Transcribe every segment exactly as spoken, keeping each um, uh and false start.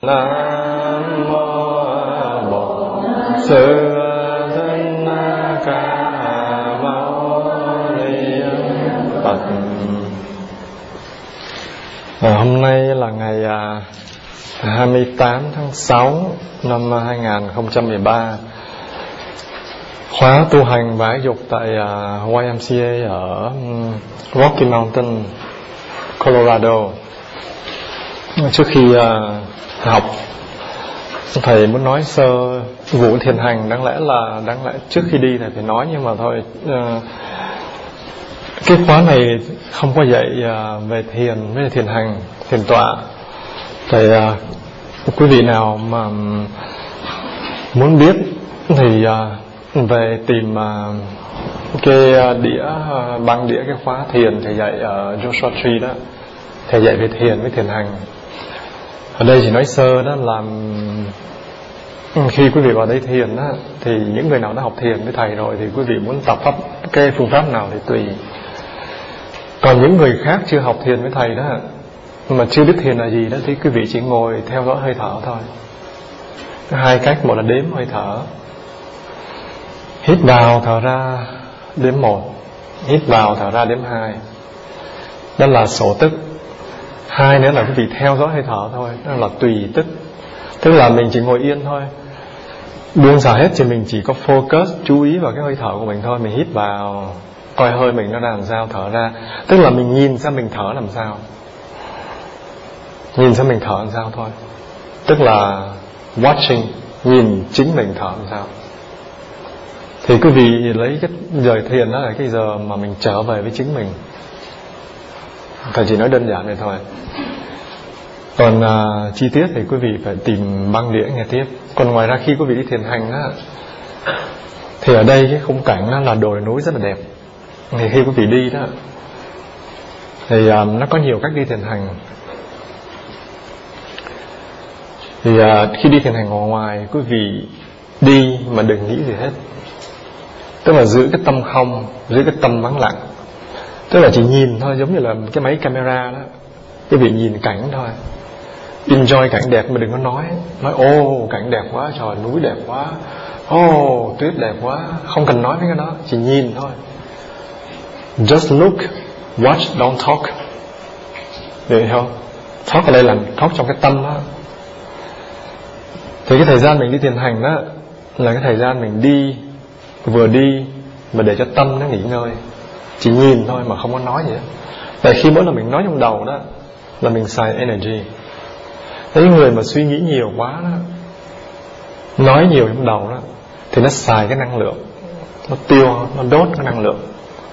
Nam mô Bổn Sư Thích Ca Mâu Ni Phật. À, hôm nay là ngày à, hai mươi tám tháng sáu năm hai nghìn không trăm mười ba. Khóa tu hành và ái dục tại uh, Y M C A ở um, Rocky Mountain, Colorado. Trước khi uh, học, thầy muốn nói sơ vụ thiền hành. Đáng lẽ là đáng lẽ trước khi đi thầy phải nói, nhưng mà thôi, uh, cái khóa này không có dạy uh, về thiền với thiền hành, thiền tọa. Thầy uh, quý vị nào mà muốn biết thì uh, về tìm uh, cái đĩa uh, băng đĩa cái khóa thiền thầy dạy ở Joshua Tree đó. Thầy dạy về thiền với thiền hành. Ở đây chỉ nói sơ đó là khi quý vị vào đây thiền đó, thì những người nào đã học thiền với thầy rồi thì quý vị muốn tập pháp cái phương pháp nào thì tùy. Còn những người khác chưa học thiền với thầy đó, mà chưa biết thiền là gì đó, thì quý vị chỉ ngồi theo dõi hơi thở thôi. Hai cách, một là đếm hơi thở, hít vào thở ra đếm một, hít vào thở ra đếm hai. Đó là sổ tức. Hai nữa là quý vị theo dõi hơi thở thôi, đó là tùy tức. Tức là mình chỉ ngồi yên thôi, buông xả hết, thì mình chỉ có focus, chú ý vào cái hơi thở của mình thôi. Mình hít vào, coi hơi mình nó làm sao, thở ra. Tức là mình nhìn xem mình thở làm sao, nhìn xem mình thở làm sao thôi. Tức là watching, nhìn chính mình thở làm sao. Thì quý vị lấy cái giờ thiền đó là cái giờ mà mình trở về với chính mình. Thầy chỉ nói đơn giản vậy thôi. Còn uh, chi tiết thì quý vị phải tìm băng đĩa nghe tiếp. Còn ngoài ra khi quý vị đi thiền hành á, thì ở đây cái khung cảnh đó là đồi núi rất là đẹp. Thì khi quý vị đi đó, thì uh, nó có nhiều cách đi thiền hành. Thì uh, khi đi thiền hành ở ngoài, quý vị đi mà đừng nghĩ gì hết. Tức là giữ cái tâm không, giữ cái tâm vắng lặng. Tức là chỉ nhìn thôi, giống như là cái máy camera đó. Quý vị nhìn cảnh thôi, enjoy cảnh đẹp mà đừng có nói. Nói ô cảnh đẹp quá, trời núi đẹp quá, ô tuyết đẹp quá. Không cần nói với cái đó, chỉ nhìn thôi. Just look, watch, don't talk. Được không? Talk ở đây là talk trong cái tâm đó. Thì cái thời gian mình đi thiền hành đó là cái thời gian mình đi, vừa đi mà để cho tâm nó nghỉ ngơi. Chỉ nhìn thôi mà không có nói gì hết. Tại khi mỗi lần mình nói trong đầu đó là mình xài energy. Những người mà suy nghĩ nhiều quá đó, nói nhiều trong đầu đó, thì nó xài cái năng lượng, nó tiêu, nó đốt cái năng lượng.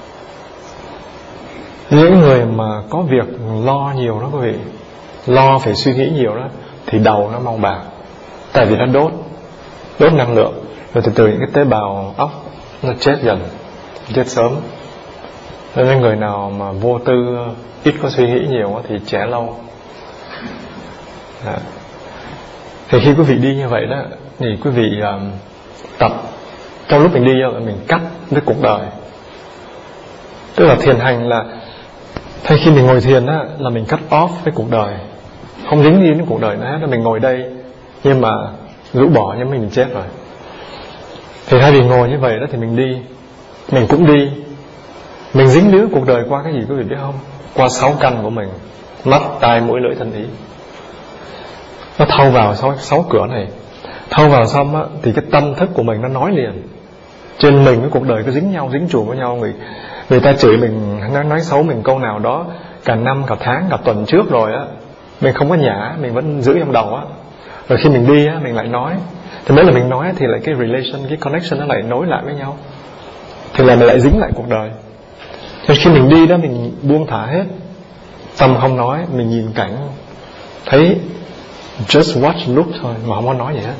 Những người mà có việc lo nhiều đó quý vị, lo phải suy nghĩ nhiều đó, thì đầu nó mau bạc. Tại vì nó đốt, đốt năng lượng. Rồi từ từ những cái tế bào óc nó chết dần, chết sớm. Nên người nào mà vô tư, ít có suy nghĩ nhiều thì trẻ lâu. Đó. Thì khi quý vị đi như vậy đó, thì quý vị uh, tập. Trong lúc mình đi mình cắt với cuộc đời. Tức là thiền hành là thay khi mình ngồi thiền đó, là mình cắt off với cuộc đời, không dính gì đến cuộc đời nữa hết. Mình ngồi đây nhưng mà rũ bỏ nhưng mình chết rồi. Thì thay vì ngồi như vậy đó thì mình đi, mình cũng đi. Mình dính líu cuộc đời qua cái gì quý vị biết không? Qua sáu căn của mình: mắt, tai, mũi, lưỡi, thân, ý. Nó thâu vào sáu, sáu cửa này. Thâu vào xong á, thì cái tâm thức của mình nó nói liền. Trên mình với cuộc đời cứ dính nhau, dính chùm với nhau. Người, người ta chửi mình, nó nói xấu mình câu nào đó cả năm, cả tháng, cả tuần trước rồi á, mình không có nhả, mình vẫn giữ trong đầu á. Rồi khi mình đi á, mình lại nói. Thì mỗi lần mình nói thì lại cái relation, cái connection nó lại nối lại với nhau. Thì là mình lại dính lại cuộc đời. Thì khi mình đi đó mình buông thả hết, tâm không nói, mình nhìn cảnh, thấy just watch, look thôi mà không có nói gì hết.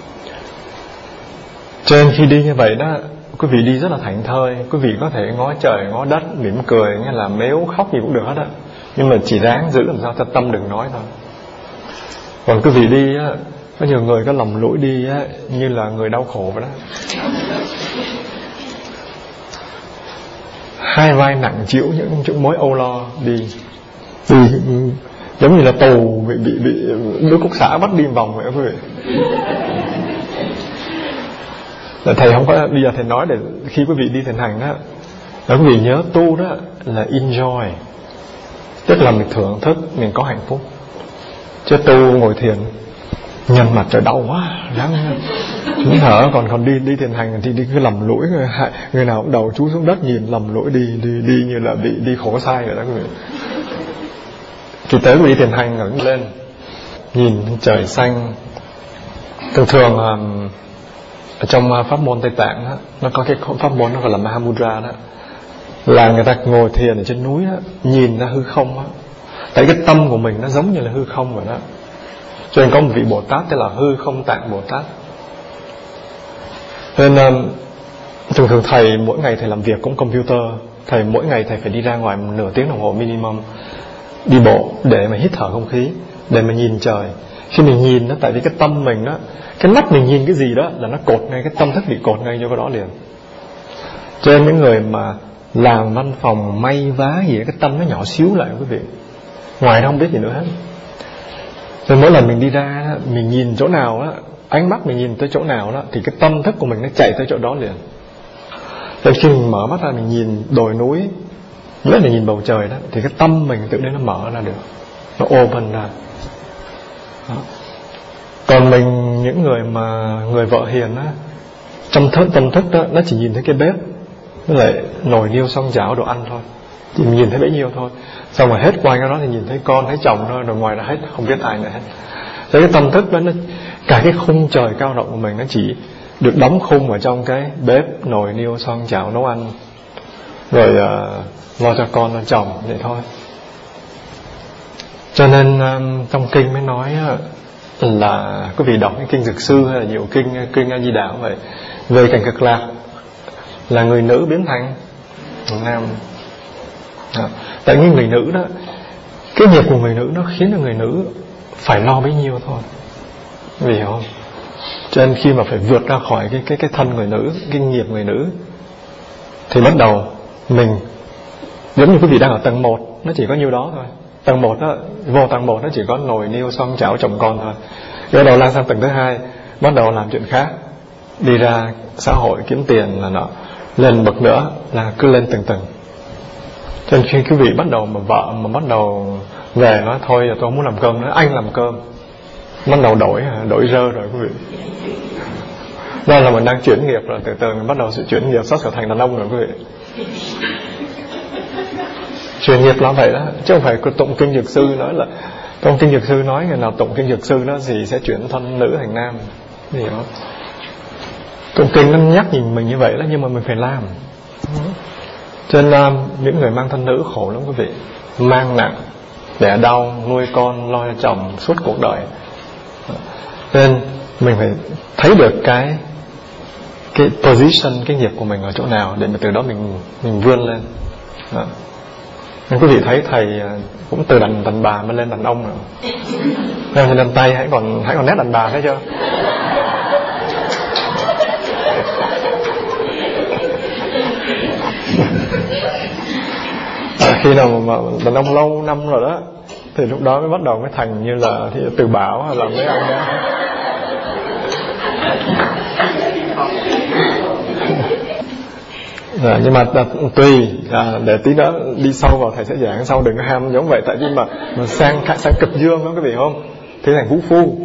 Cho nên khi đi như vậy đó, quý vị đi rất là thảnh thơi. Quý vị có thể ngó trời, ngó đất, mỉm cười, nghe là mếu, khóc gì cũng được hết á. Nhưng mà chỉ ráng giữ làm sao cho tâm đừng nói thôi. Còn quý vị đi á, có nhiều người có lầm lũi đi á, như là người đau khổ vậy đó. Hai vai nặng chịu những, những mối âu lo đi. Đi giống như là tù bị bị bị Đức Quốc xã bắt đi vòng vậy quý vị. Thầy không có, bây giờ thầy nói để khi quý vị đi thiền hành đó, là quý vị nhớ tu đó là enjoy, tức là mình thưởng thức, mình có hạnh phúc. Chứ tu ngồi thiền nhăn mặt trời đau quá, ráng nín thở, còn còn đi đi thiền hành thì đi cứ lầm lũi, người, người nào cũng đầu chú xuống đất nhìn lầm lũi đi đi đi như là bị đi khổ sai rồi đó quý vị. Thì tới quý vị thiền hành ngẩng lên nhìn trời xanh. Thường thường ở trong pháp môn Tây Tạng đó, nó có cái pháp môn nó gọi là Mahamudra đó, là người ta ngồi thiền ở trên núi đó, nhìn ra hư không đó. Tại cái tâm của mình nó giống như là hư không vậy đó. Cho nên có một vị Bồ Tát tên là Hư Không Tạng Bồ Tát. Nên um, thường thường thầy mỗi ngày thầy làm việc cũng computer, thầy mỗi ngày thầy phải đi ra ngoài nửa tiếng đồng hồ minimum, đi bộ để mà hít thở không khí, để mà nhìn trời. Khi mình nhìn đó, tại vì cái tâm mình đó, cái mắt mình nhìn cái gì đó là nó cột ngay, cái tâm thức bị cột ngay cho cái đó liền. Cho nên những người mà làm văn phòng may vá gì đó, cái tâm nó nhỏ xíu lại quý vị, ngoài nó không biết gì nữa hết. Rồi mỗi lần mình đi ra, mình nhìn chỗ nào đó, ánh mắt mình nhìn tới chỗ nào đó, thì cái tâm thức của mình nó chạy tới chỗ đó liền. Rồi khi mình mở mắt ra mình nhìn đồi núi, nhất là nhìn bầu trời đó, thì cái tâm mình tự nhiên nó mở ra được, nó open ra đó. Còn mình, những người mà người vợ hiền á, trong thức, tâm thức đó, nó chỉ nhìn thấy cái bếp với lại nồi niêu xoong chảo đồ ăn thôi, chỉ mình nhìn thấy bấy nhiêu thôi. Xong rồi hết qua cái đó thì nhìn thấy con, thấy chồng thôi, rồi ngoài ra hết không biết ai nữa hết. Thế cái tâm thức đó, nó, cả cái khung trời cao rộng của mình nó chỉ được đóng khung ở trong cái bếp, nồi niêu xoong chảo nấu ăn, rồi uh, lo cho con, lo chồng vậy thôi. Cho nên um, trong kinh mới nói uh, là quý vị đọc cái kinh Dược Sư hay là nhiều kinh, kinh A Di Đà cũng vậy, về cảnh Cực Lạc là người nữ biến thành người nam. À, tại những người nữ đó, cái nghiệp của người nữ nó khiến cho người nữ phải lo bấy nhiêu thôi, vì hiểu không? Cho nên khi mà phải vượt ra khỏi cái cái cái thân người nữ, cái nghiệp người nữ, thì bắt đầu mình giống như quý vị đang ở tầng một, nó chỉ có nhiêu đó thôi. Tầng một đó, vô tầng một nó chỉ có nồi niêu xoong chảo chồng con thôi. Bắt đầu lan sang tầng thứ hai, bắt đầu làm chuyện khác, đi ra xã hội kiếm tiền là nọ, lên bậc nữa là cứ lên từng tầng. Cho nên khi quý vị bắt đầu mà vợ mà bắt đầu về nói thôi tôi không muốn làm cơm nữa, anh làm cơm, bắt đầu đổi đổi rơ rồi quý vị. Đó là mình đang chuyển nghiệp rồi, từ từ mình bắt đầu sự chuyển nghiệp sắp trở thành đàn ông rồi quý vị. Chuyển nghiệp là vậy đó, chứ không phải tụng kinh Dược Sư nói là, trong kinh Dược Sư nói người nào tụng kinh Dược Sư đó thì sẽ chuyển thân nữ thành nam, hiểu không? Tụng kinh nó nhắc nhìn mình như vậy đó, nhưng mà mình phải làm. Cho nên um, những người mang thân nữ khổ lắm quý vị, mang nặng, đẻ đau, nuôi con, lo cho chồng suốt cuộc đời. Nên mình phải thấy được cái cái position, cái nghiệp của mình ở chỗ nào, để mà từ đó mình mình vươn lên đó. Nên quý vị thấy thầy cũng từ đàn đàn bà mới lên đàn ông rồi. Nên đàn tay hãy còn hãy còn nét đàn bà thấy chưa? À, khi nào mà, mà đàn ông lâu năm rồi đó, thì lúc đó mới bắt đầu mới thành như là thì Từ Bảo hay là mấy anh đó. À, nhưng mà à, tùy à, để tí nữa đi sâu vào thầy sẽ giảng sau, đừng có ham giống vậy. Tại vì mà, mà sang sang cực dương đó quý vị không, thì thành vũ phu,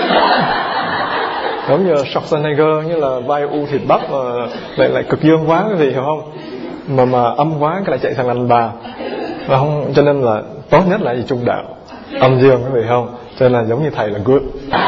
giống như Schwarzenegger, như là vai u thịt bắp mà lại lại cực dương quá quý vị hiểu không, mà mà âm quá cái lại chạy sang đàn bà và không. Cho nên là tốt nhất là gì, trung đạo, âm dương quý vị không. Cho nên là giống như thầy là good,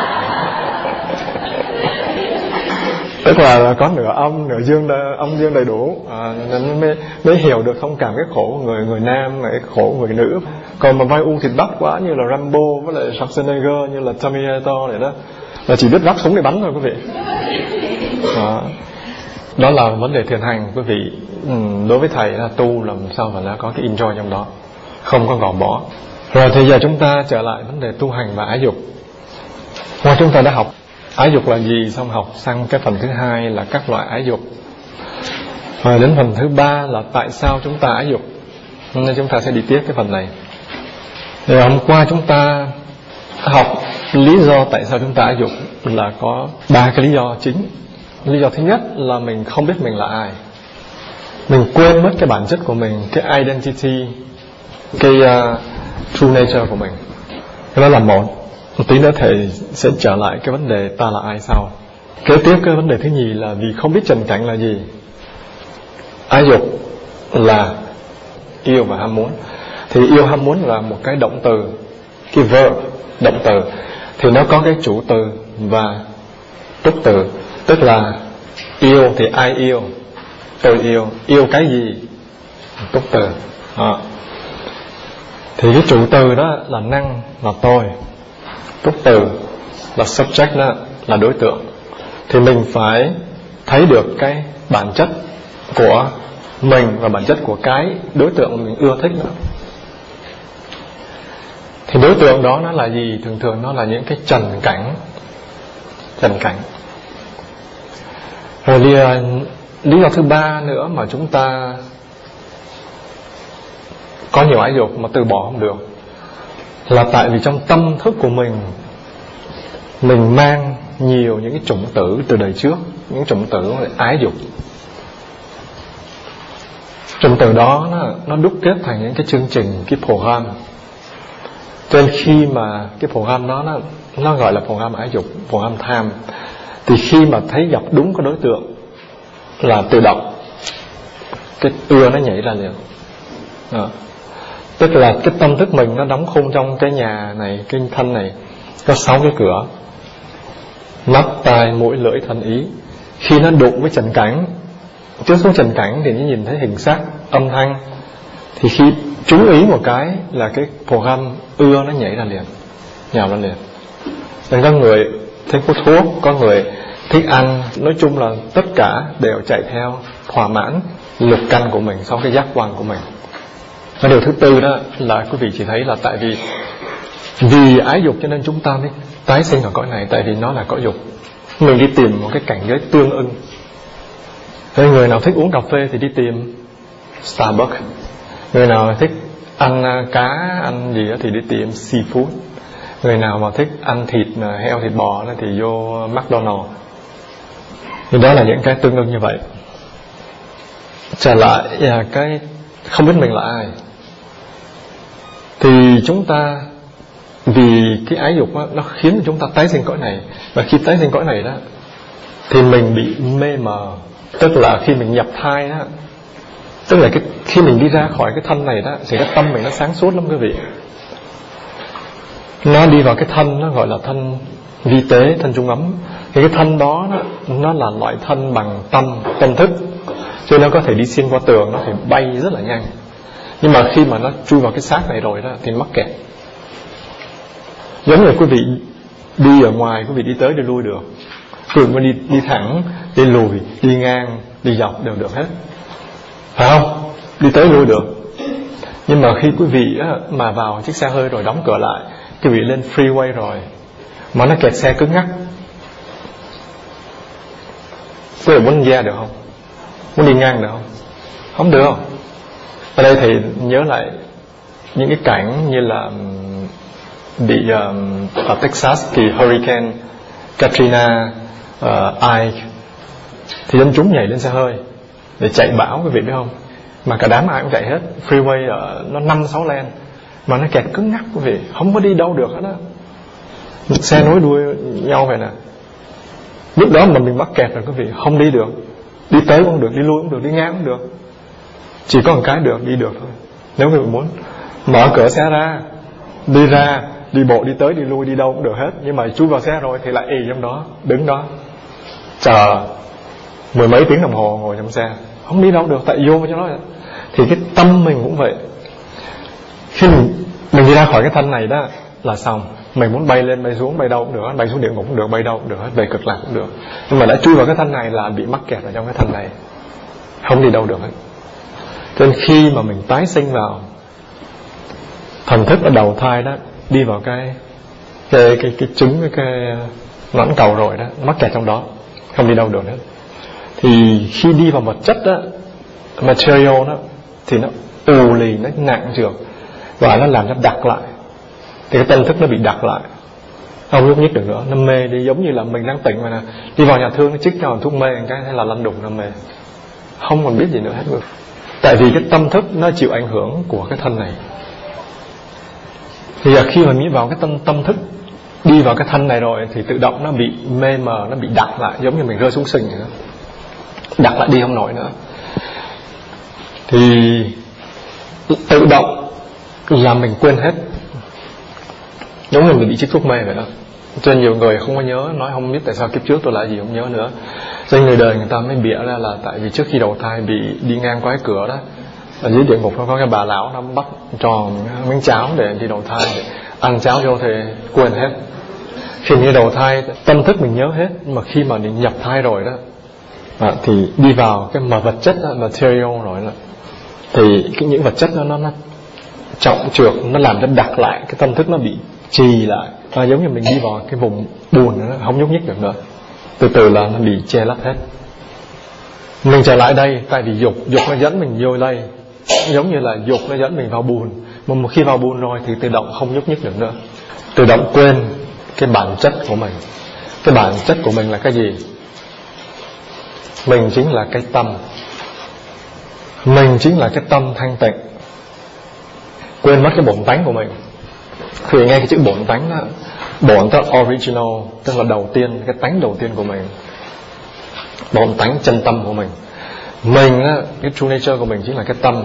tức là có nửa âm nửa dương, âm dương đầy đủ, à, nên mới, mới hiểu được thông cảm cái khổ của người người nam, cái khổ của người nữ. Còn mà vai u thịt bắp quá như là Rambo với lại Schwarzenegger, như là Terminator này đó, là chỉ biết vác súng để bắn thôi quý vị. Đó, đó là vấn đề thiền hành quý vị. Ừ, đối với thầy là tu làm sao mà là có cái enjoy trong đó, không có gò bó. Rồi thì giờ chúng ta trở lại vấn đề tu hành và ái dục. Ngoài chúng ta đã học ái dục là gì, xong học sang cái phần thứ hai là các loại ái dục, rồi đến phần thứ ba là tại sao chúng ta ái dục. Nên chúng ta sẽ đi tiếp cái phần này. Thì hôm qua chúng ta học lý do tại sao chúng ta ái dục là có ba cái lý do chính. Lý do thứ nhất là mình không biết mình là ai, mình quên mất cái bản chất của mình, cái identity, cái uh, true nature của mình. Cái đó là một. Một tí nữa thầy sẽ trở lại cái vấn đề ta là ai sau. Kế tiếp cái vấn đề thứ nhì là vì không biết trần cảnh là gì. Ái dục là yêu và ham muốn. Thì yêu ham muốn là một cái động từ, cái verb, động từ, thì nó có cái chủ từ và túc từ. Tức là yêu thì ai yêu, tôi yêu. Yêu cái gì? Túc từ. à. Thì cái chủ từ đó là năng, là tôi. Túc từ là subject, đó là đối tượng. Thì mình phải thấy được cái bản chất của mình và bản chất của cái đối tượng mình ưa thích nữa. Thì đối tượng đó nó là gì? Thường thường nó là những cái trần cảnh. Trần cảnh. Rồi lý, lý do thứ ba nữa mà chúng ta có nhiều ái dục mà từ bỏ không được là tại vì trong tâm thức của mình, mình mang nhiều những cái chủng tử từ đời trước, những chủng tử ái dục. Chủng tử đó nó, nó đúc kết thành những cái chương trình, cái program. Cho nên khi mà cái program đó nó, nó gọi là program ái dục, program tham, thì khi mà thấy gặp đúng cái đối tượng là tự động cái ưa nó nhảy ra liền. à. Tức là cái tâm thức mình nó đóng khung trong cái nhà này, cái thân này có sáu cái cửa: mắt, tai, mũi, lưỡi, thân, ý. Khi nó đụng với trần cảnh, trước xuống trần cảnh thì nó nhìn thấy hình sắc, âm thanh, thì khi chú ý một cái là cái program ưa nó nhảy ra liền, nhào ra liền. Nên có người thích hút thuốc, có người thích ăn, nói chung là tất cả đều chạy theo thỏa mãn lục căn của mình, sau cái giác quan của mình. Và điều thứ tư đó là quý vị chỉ thấy là tại vì vì ái dục cho nên chúng ta mới tái sinh ở cõi này, tại vì nó là cõi dục. Mình đi tìm một cái cảnh giới tương ưng. Nên người nào thích uống cà phê thì đi tìm Starbucks, người nào thích ăn cá, ăn gì đó thì đi tìm seafood, người nào mà thích ăn thịt heo, thịt bò thì vô McDonald's. Thì đó là những cái tương ưng như vậy. Trở lại là cái không biết mình là ai. Thì chúng ta vì cái ái dục đó, nó khiến chúng ta tái sinh cõi này. Và khi tái sinh cõi này đó thì mình bị mê mờ. Tức là khi mình nhập thai đó, tức là cái, khi mình đi ra khỏi cái thân này đó, thì cái tâm mình nó sáng suốt lắm quý vị. Nó đi vào cái thân, nó gọi là thân vi tế, thân trung ấm. Thì cái thân đó nó, nó là loại thân bằng tâm, tâm thức, cho nên nó có thể đi xuyên qua tường, nó thể bay rất là nhanh. Nhưng mà khi mà nó chui vào cái xác này rồi đó thì mắc kẹt. Giống như quý vị đi ở ngoài, quý vị đi tới đi lui được. Quý vị đi, đi thẳng, đi lùi, đi ngang, đi dọc đều được hết, phải không? Đi tới lui được. Nhưng mà khi quý vị á, mà vào chiếc xe hơi rồi đóng cửa lại, quý vị lên freeway rồi mà nó kẹt xe cứng ngắc, quý vị muốn ra được không? Muốn đi ngang được không? Không được. Ở đây thì nhớ lại những cái cảnh như là bị um, ở Texas thì Hurricane Katrina, uh, Ike, thì dân chúng nhảy lên xe hơi để chạy bão, quý vị biết không? Mà cả đám ai cũng chạy hết. Freeway ở, nó năm sáu lane mà nó kẹt cứng ngắc quý vị, không có đi đâu được hết á. Xe nối đuôi nhau vậy nè. Lúc đó mà mình mắc kẹt rồi quý vị, không đi được. Đi tới cũng được, đi lui cũng được, đi ngang cũng được. Chỉ có một cái được, đi được thôi. Nếu quý vị muốn mở cửa xe ra, đi ra, đi bộ, đi tới, đi lui, đi đâu cũng được hết. Nhưng mà chui vào xe rồi thì lại ì trong đó, đứng đó chờ mười mấy tiếng đồng hồ ngồi trong xe, không đi đâu được, tại vô cho nó. Thì cái tâm mình cũng vậy. Khi mình, mình đi ra khỏi cái thân này đó là xong. Mình muốn bay lên, bay xuống, bay đâu cũng được, bay xuống địa ngục cũng được, bay đâu cũng được, về cực lạc cũng được. Nhưng mà đã chui vào cái thân này là bị mắc kẹt ở trong cái thân này, không đi đâu được hết. Cho nên khi mà mình tái sinh vào, thần thức ở đầu thai đó đi vào cái cái cái, cái trứng, cái, cái nõn cầu rồi đó, mắc kẹt trong đó, không đi đâu được hết. Thì khi đi vào vật chất đó, material đó, thì nó ù lì, nó nặng trược và nó làm cho đặc lại. thì cái tâm thức nó bị đặt lại, không nhúc nhích được nữa, nó mê đi. Giống như là mình đang tỉnh mà nè, đi vào nhà thương nó chích cho mình thuốc mê một cái hay là lăn đùng nó mê, không còn biết gì nữa hết. Tại vì cái tâm thức nó chịu ảnh hưởng của cái thân này. Thì khi mà nghĩ vào cái tâm tâm thức đi vào cái thân này rồi thì tự động nó bị mê mờ, nó bị đặt lại, giống như mình rơi xuống sình vậy đó, đặt lại đi không nổi nữa. Thì tự động là mình quên hết, giống như mình bị chích thuốc mê vậy đó. Cho nên nhiều người không có nhớ, nói không biết tại sao kiếp trước tôi là gì không nhớ nữa. Cho nên người đời người ta mới bịa ra là tại vì trước khi đầu thai bị đi ngang qua cái cửa đó, ở dưới địa ngục nó có cái bà lão nó bắt tròn miếng cháo để đi đầu thai, để ăn cháo vô thì quên hết. Khi mình đi đầu thai tâm thức mình nhớ hết, nhưng mà khi mà mình nhập thai rồi đó à, thì đi vào cái mà vật chất đó, material rồi đó, thì cái những vật chất đó nó, nó trọng trược, nó làm cho đặt lại cái tâm thức, nó bị trì lại, à, giống như mình đi vào cái vùng buồn đó, không nhúc nhích được nữa, từ từ là nó bị che lấp hết. Mình trở lại đây tại vì dục dục nó dẫn mình vô đây, giống như là dục nó dẫn mình vào buồn, mà một khi vào buồn rồi thì tự động không nhúc nhích được nữa, tự động quên cái bản chất của mình. Cái bản chất của mình là cái gì? Mình chính là cái tâm, mình chính là cái tâm thanh tịnh. Quên mất cái bổn tánh của mình. Khi nghe cái chữ bổn tánh đó, bổn tức là original, tức là đầu tiên, cái tánh đầu tiên của mình, bổn tánh chân tâm của mình. Mình á, cái true nature của mình chính là cái tâm,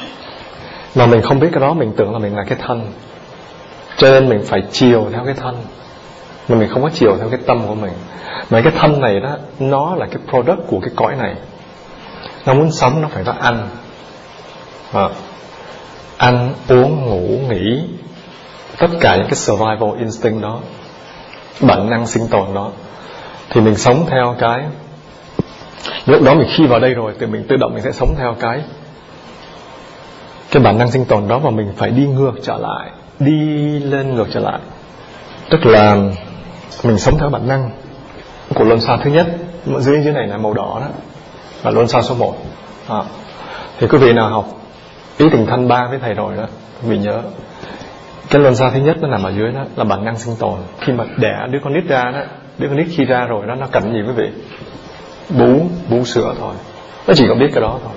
mà mình không biết cái đó, mình tưởng là mình là cái thân, cho nên mình phải chiều theo cái thân, mà mình không có chiều theo cái tâm của mình. Mà cái thân này đó, nó là cái product của cái cõi này. Nó muốn sống nó phải có ăn à, ăn, uống, ngủ, nghỉ, tất cả những cái survival instinct đó, bản năng sinh tồn đó. Thì mình sống theo cái, lúc đó mình khi vào đây rồi thì mình tự động mình sẽ sống theo cái cái bản năng sinh tồn đó, và mình phải đi ngược trở lại, đi lên ngược trở lại. Tức là mình sống theo bản năng của luân xa thứ nhất, dưới dưới này là màu đỏ đó, là luân xa số một à. Thì quý vị nào học ý tình thân ba với thầy rồi đó, vì nhớ cái luân xa thứ nhất nó nằm ở dưới đó, là bản năng sinh tồn. Khi mà đẻ đứa con nít ra đó, đứa con nít khi ra rồi đó, nó cần gì quý vị? Bú, bú sữa thôi, nó chỉ có biết cái đó thôi.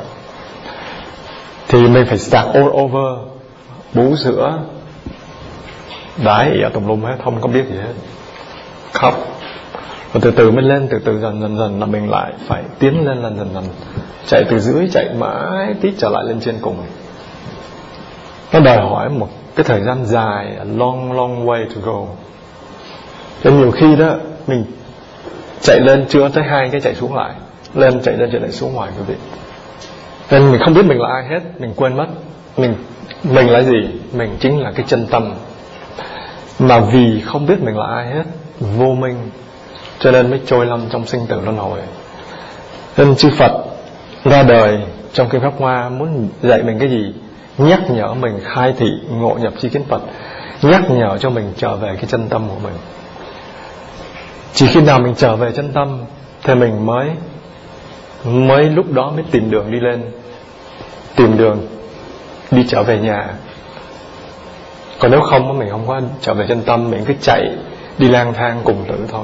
Thì mình phải start all over, bú sữa, đái ỉa tùm lum hết, không có biết gì hết, khóc, và từ từ mới lên, từ từ dần dần dần là mình lại phải tiến lên lần dần dần, chạy từ dưới chạy mãi tít trở lại lên trên cùng. Nó đòi hỏi một cái thời gian dài, a long long way to go. Cho nên nhiều khi đó mình chạy lên chưa tới hai cái chạy xuống lại, lên chạy lên chạy lại xuống ngoài quý vị. Nên mình không biết mình là ai hết, mình quên mất mình mình là gì. Mình chính là cái chân tâm, mà vì không biết mình là ai hết, vô minh, cho nên mới trôi lăn trong sinh tử luân hồi. Nên chư Phật ra đời trong kinh Pháp Hoa muốn dạy mình cái gì? Nhắc nhở mình khai thị ngộ nhập chi kiến Phật, nhắc nhở cho mình trở về cái chân tâm của mình. Chỉ khi nào mình trở về chân tâm thì mình mới mới lúc đó mới tìm đường đi lên, tìm đường đi trở về nhà. Còn nếu không mình không có trở về chân tâm, mình cứ chạy đi lang thang cùng tử thôi.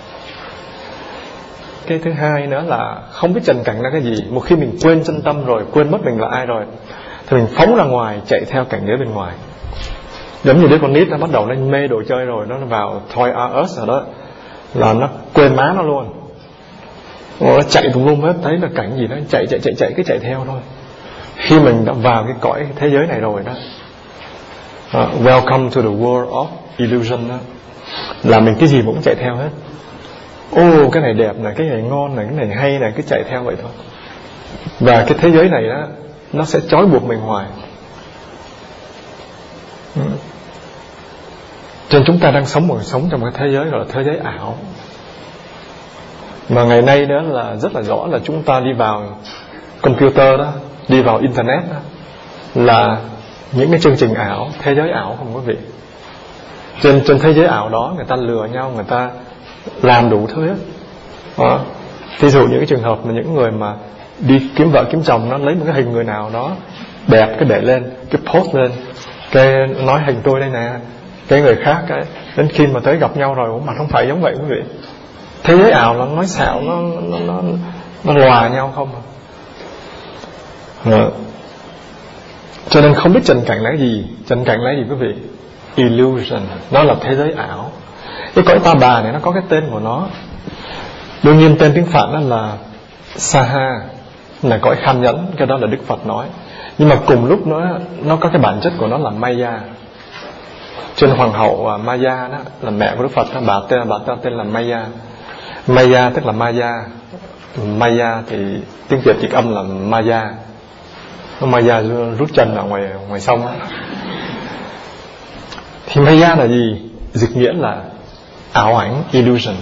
Cái thứ hai nữa là không biết trần cảnh là cái gì. Một khi mình quên chân tâm rồi, quên mất mình là ai rồi, thì mình phóng ra ngoài, chạy theo cảnh giới bên ngoài. Giống như đứa con nít nó bắt đầu nó mê đồ chơi rồi, nó vào Toys R Us rồi đó, là nó quên má nó luôn, nó chạy tùm lum hết, thấy là cảnh gì đó chạy chạy chạy chạy cứ chạy theo thôi. Khi mình đã vào cái cõi thế giới này rồi đó, uh, welcome to the world of illusion đó, là mình cái gì cũng chạy theo hết. Ô oh, cái này đẹp này, cái này ngon này, cái này hay này, cứ chạy theo vậy thôi. Và cái thế giới này đó, nó sẽ trói buộc mình hoài. ừ. Cho nên chúng ta đang sống một sống trong một cái thế giới gọi là thế giới ảo. Mà ngày nay đó là rất là rõ là chúng ta đi vào computer đó, đi vào internet đó, là những cái chương trình ảo, thế giới ảo không quý vị. Trên trên thế giới ảo đó người ta lừa nhau, người ta làm đủ thứ hết. Đó. Ví dụ những cái trường hợp mà những người mà đi kiếm vợ kiếm chồng, nó lấy một cái hình người nào đó đẹp, cái để lên, cái post lên, cái nói hình tôi đây nè, cái người khác ấy, đến khi mà tới gặp nhau rồi mà không phải giống vậy quý vị. Thế giới ảo nó nói xạo, nó nó nó nó lòa nhau không à. Rồi. Cho nên không biết trần cảnh là cái gì. Trần cảnh là cái gì quý vị? Illusion. Nó là thế giới ảo. Cái cõi ta bà này nó có cái tên của nó. Đương nhiên tên tiếng Phạn đó là Saha, là cõi kham nhẫn. Cái đó là Đức Phật nói. Nhưng mà cùng lúc nó nó có cái bản chất của nó là Maya. Trên hoàng hậu uh, Maya đó là mẹ của Đức Phật đó, bà tên bà ta tên là Maya. Maya tức là Maya. Maya thì tiếng Việt dịch âm là Maya. Maya rút chân ở ngoài ngoài sông đó. Thì Maya là gì? Dịch nghĩa là ảo ảnh, illusion.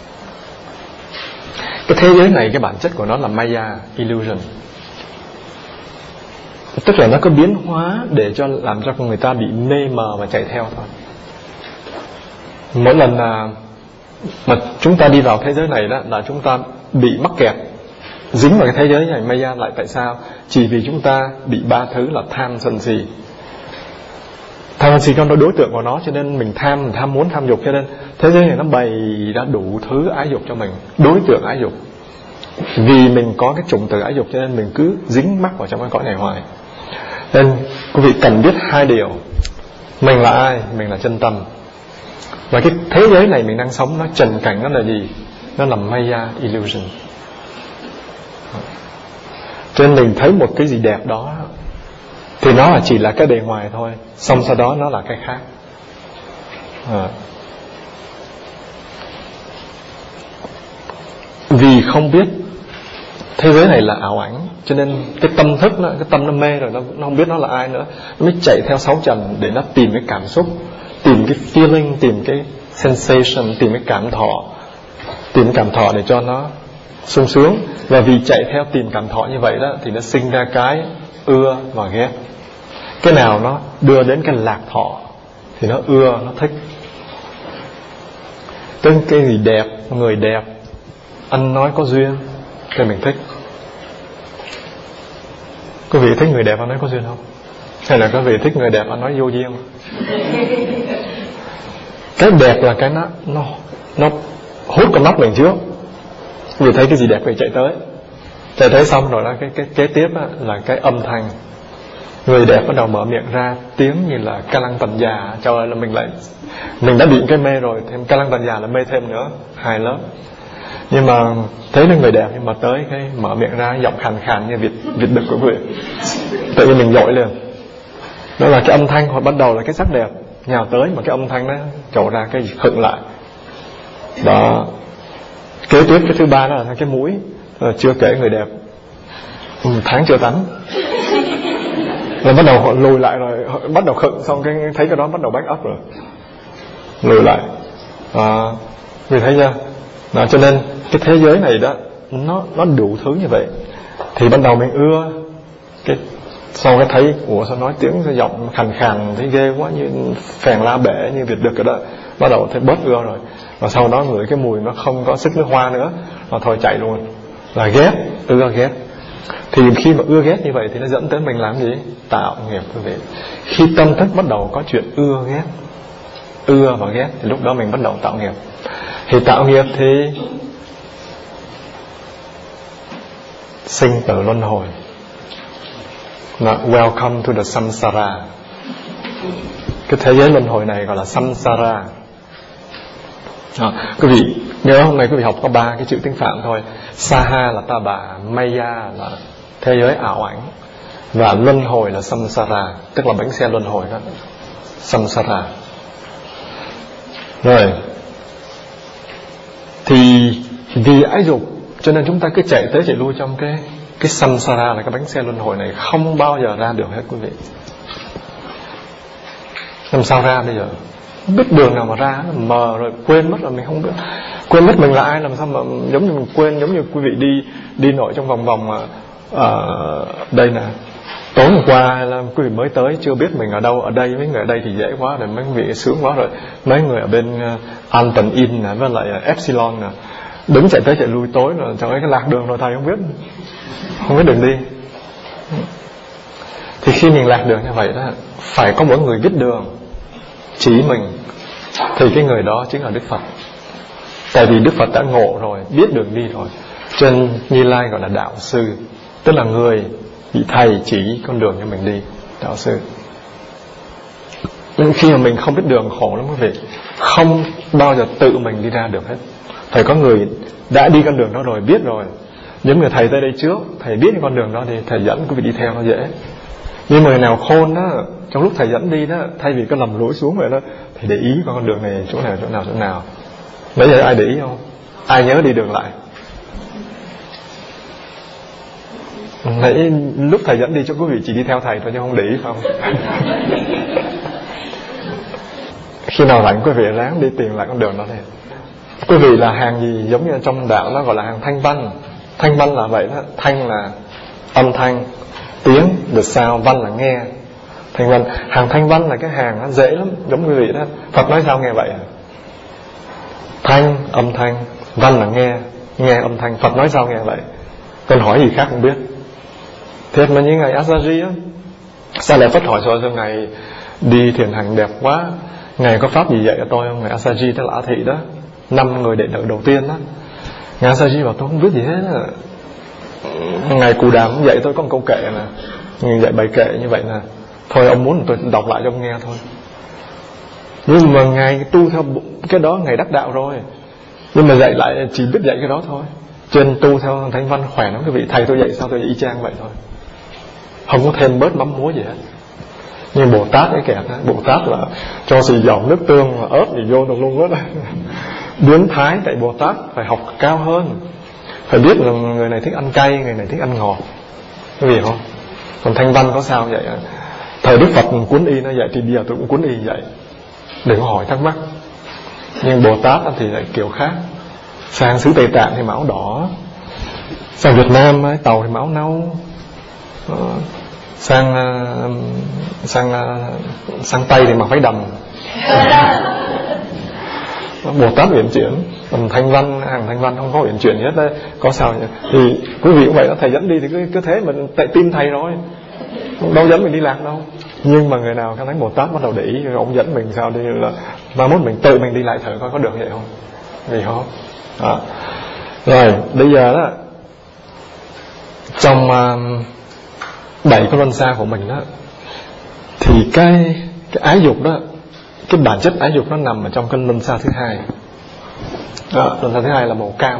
Cái thế giới này cái bản chất của nó là Maya, illusion. Tức là nó có biến hóa để cho làm cho người ta bị mê mờ và chạy theo thôi. Mỗi lần là mà chúng ta đi vào thế giới này đó là chúng ta bị mắc kẹt, dính vào cái thế giới này Maya. Lại tại sao? Chỉ vì chúng ta bị ba thứ là tham, sân si. Tham, sân si trong đó đối tượng của nó, cho nên mình tham, mình tham muốn, tham dục. Cho nên thế giới này nó bày ra đủ thứ ái dục cho mình, đối tượng ái dục. Vì mình có cái chủng tử ái dục cho nên mình cứ dính mắc vào trong cái cõi này hoài. Nên quý vị cần biết hai điều. Mình là ai? Mình là chân tâm. Và cái thế giới này mình đang sống, nó trần cảnh, nó là gì? Nó là Maya, illusion. Cho nên mình thấy một cái gì đẹp đó thì nó là chỉ là cái bề ngoài thôi, xong sau đó nó là cái khác. à. Vì không biết thế giới này là ảo ảnh, cho nên cái tâm thức nó, cái tâm nó mê rồi, nó, nó không biết nó là ai nữa. Nó mới chạy theo sáu trần để nó tìm cái cảm xúc, tìm cái feeling, tìm cái sensation, tìm cái cảm thọ, tìm cái cảm thọ để cho nó sung sướng. Và vì chạy theo tìm cảm thọ như vậy đó thì nó sinh ra cái ưa và ghét. Cái nào nó đưa đến cái lạc thọ thì nó ưa, nó thích. Cái, cái gì đẹp, người đẹp, ăn nói có duyên thì mình thích. Quý vị thích người đẹp ăn nói có duyên không? Hay là quý vị thích người đẹp ăn nói vô duyên? Cái đẹp là cái nó Nó, nó hút con mắt mình trước. Vì thấy cái gì đẹp thì chạy tới. Chạy tới xong rồi đó, cái, cái kế tiếp á, là cái âm thanh. Người đẹp bắt đầu mở miệng ra tiếng như là ca lăng tần già. Trời ơi, là mình lại mình đã bị cái mê rồi, thêm ca lăng tần già là mê thêm nữa, hai lớp. Nhưng mà thấy là người đẹp, nhưng mà tới cái mở miệng ra giọng khàn khàn như Việt Việt Đực của quý vị, tự nhiên mình dội liền. Đó là cái âm thanh. Hoặc bắt đầu là cái sắc đẹp nhào tới, mà cái âm thanh nó trổ ra cái khựng lại. Đó. Kế tiếp cái thứ ba đó là cái mũi. Rồi chưa kể người đẹp ừ, tháng chưa tắm, rồi bắt đầu họ lùi lại, rồi họ bắt đầu khựng, xong cái thấy cái đó bắt đầu back up rồi, lùi lại. À, vì thấy chưa? Đó, cho nên cái thế giới này đó nó nó đủ thứ như vậy. Thì bắt đầu mình ưa cái, sau cái thấy ủa sao nói tiếng sao giọng khàn khàn, thấy ghê quá, như phèn la bể như Việt Đực rồi đó. Bắt đầu thấy bớt ưa rồi. Và sau đó ngửi cái mùi nó không có sức nước hoa nữa, mà thôi chạy luôn. Là ghét, ưa ghét. Thì khi mà ưa ghét như vậy thì nó dẫn tới mình làm gì? Tạo nghiệp quý vị. Khi tâm thức bắt đầu có chuyện ưa ghét, ưa và ghét, thì lúc đó mình bắt đầu tạo nghiệp. Thì tạo nghiệp thì sinh tử luân hồi. Là welcome to the samsara. Cái thế giới luân hồi này gọi là samsara. À, quý vị nhớ hôm nay quý vị học có ba cái chữ tiếng Phạn thôi. Saha là ta bà, Maya là thế giới ảo ảnh, và luân hồi là samsara, tức là bánh xe luân hồi đó, samsara. Rồi thì vì ái dục cho nên chúng ta cứ chạy tới chạy lui trong cái cái samsara, là cái bánh xe luân hồi này, không bao giờ ra được hết quý vị. Làm sao ra bây giờ? Không biết đường nào mà ra, mờ rồi, quên mất là mình không biết, quên mất mình là ai. Làm sao mà giống như mình quên, giống như quý vị đi đi nội trong vòng vòng mà à, đây nè, tối hôm qua hay là quý vị mới tới chưa biết mình ở đâu. Ở đây mấy người ở đây thì dễ quá rồi, mấy vị sướng quá rồi. Mấy người ở bên uh, Anton In nè, với lại uh, Epsilon nè, đứng chạy tới chạy lui tối rồi, chẳng lẽ cái lạc đường rồi thầy không biết, không biết đường đi. Thì khi mình lạc đường như vậy đó, phải có một người biết đường chỉ mình, thì cái người đó chính là Đức Phật. Tại vì Đức Phật đã ngộ rồi, biết đường đi rồi, cho nên Như Lai gọi là đạo sư, tức là người vị thầy chỉ con đường cho mình đi, đạo sư. Nhưng khi mà mình không biết đường khổ lắm quý vị, không bao giờ tự mình đi ra được hết. Phải có người đã đi con đường đó rồi, biết rồi. Những người thầy tới đây trước, thầy biết cái con đường đó thì thầy dẫn quý vị đi theo nó dễ. Nhưng mà người nào khôn đó, trong lúc thầy dẫn đi đó, thay vì có lầm lũi xuống vậy đó, thì để ý con đường này chỗ nào chỗ nào chỗ nào. Nãy giờ ai để ý không? Ai nhớ đi đường lại? Nãy lúc thầy dẫn đi cho quý vị chỉ đi theo thầy thôi chứ không để ý không? Khi nào rảnh quý vị ráng đi tìm lại con đường đó đi. Quý vị là hàng gì? Giống như trong đạo nó gọi là hàng thanh văn. Thanh văn là vậy đó. Thanh là âm thanh, tiếng, the sound, văn là nghe. Thanh văn, hàng thanh văn là cái hàng nó dễ lắm, giống quý vị đó. Phật nói sao nghe vậy à? Thanh, âm thanh, văn là nghe, nghe âm thanh. Phật nói sao nghe vậy? Còn hỏi gì khác không biết. Thiệt mà như ngài Asaji á, sao lại Phật hỏi rồi sao ngài đi thiền hành đẹp quá, ngài có pháp gì dạy cho tôi không? Ngài Asaji tức là A Thị đó, năm người đệ tử đầu tiên đó. Ngài Asaji bảo tôi không biết gì hết á. Ngài Cù Đàm cũng dạy tôi có một câu kệ nè, ngài dạy bài kệ như vậy nè, thôi ông muốn tôi đọc lại cho ông nghe thôi. Nhưng mà ngài tu theo cái đó ngài đắc đạo rồi, nhưng mà dạy lại chỉ biết dạy cái đó thôi. Trên tu theo thanh văn khỏe lắm quý vị. Thầy tôi dạy sao tôi dạy y chang vậy thôi, không có thêm bớt mắm muối gì hết. Nhưng Bồ Tát ấy kẹt đó, Bồ Tát là cho xì dầu nước tương và ớt gì vô được luôn hết. Biến thái. Tại Bồ Tát phải học cao hơn, phải biết là người này thích ăn cay, người này thích ăn ngọt, quý vị không? Còn thanh văn có sao vậy? Thời Đức Phật cuốn y nó vậy thì bây giờ tôi cũng cuốn y vậy, đừng có hỏi thắc mắc. Nhưng Bồ Tát thì lại kiểu khác. Sang xứ Tây Tạng thì máu đỏ, sang Việt Nam ấy, tàu thì máu nâu, sang sang sang Tây thì mặc váy đầm. Bồ Tát uyển chuyển, còn thanh văn, hàng thanh văn không có uyển chuyển gì hết đấy. Có sao nhỉ? Thì quý vị cũng vậy đó, thầy dẫn đi thì cứ, cứ thế mình tại tin thầy rồi, đâu dẫn mình đi lạc đâu. Nhưng mà người nào cảm thấy Bồ Tát bắt đầu để ý, ông dẫn mình sao đi là mai mốt mình tự mình đi lại thử coi có được vậy không, vì không. À. Rồi bây giờ đó, trong uh, bảy cái luân xa của mình đó, thì cái cái ái dục đó, cái bản chất ái dục nó nằm ở trong cái luân xa thứ hai. Đó, luân xa thứ hai là màu cam.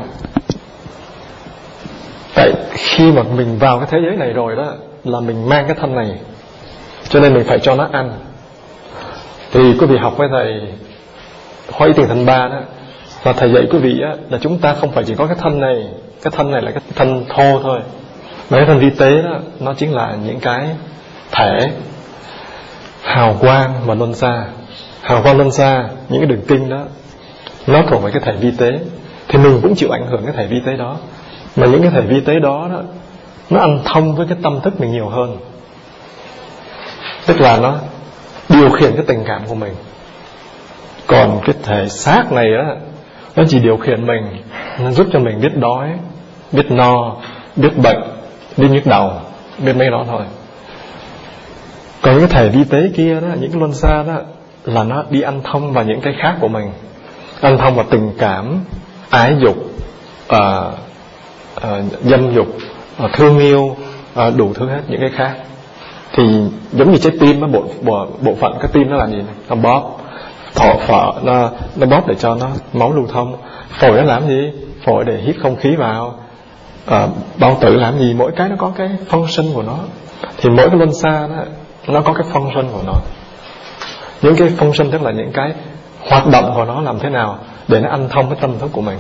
Tại khi mà mình vào cái thế giới này rồi đó, là mình mang cái thân này, cho nên mình phải cho nó ăn. Thì quý vị học với thầy Hoa Y Tiền Thân Ba đó, và thầy dạy quý vị á, là chúng ta không phải chỉ có cái thân này. Cái thân này là cái thân thô thôi, mà cái thân vi tế đó, nó chính là những cái thể hào quang và luân xa. Hào quang luân xa, những cái đường kinh đó, nó thuộc về cái thể vi tế, thì mình cũng chịu ảnh hưởng cái thể vi tế đó. Mà những cái thể vi tế đó, đó nó ăn thông với cái tâm thức mình nhiều hơn, tức là nó điều khiển cái tình cảm của mình. Còn cái thể xác này đó, nó chỉ điều khiển mình, nó giúp cho mình biết đói, biết no, biết bệnh, biết nhức đầu, biết mấy đó thôi. Còn cái thể vi tế kia đó, những cái luân xa đó, là nó đi ăn thông vào những cái khác của mình, ăn thông vào tình cảm, ái dục, uh, uh, dâm dục, uh, thương yêu, uh, đủ thứ hết những cái khác. Thì giống như trái tim, bộ, bộ, bộ phận cái tim nó làm gì này? Nó bóp, thọ phở, nó, nó bóp để cho nó máu lưu thông. Phổi nó làm gì? Phổi để hít không khí vào. À, bao tử làm gì? Mỗi cái nó có cái function của nó. Thì mỗi cái luân xa đó, nó có cái function của nó. Những cái function tức là những cái hoạt động của nó làm thế nào để nó ăn thông cái tâm thức của mình.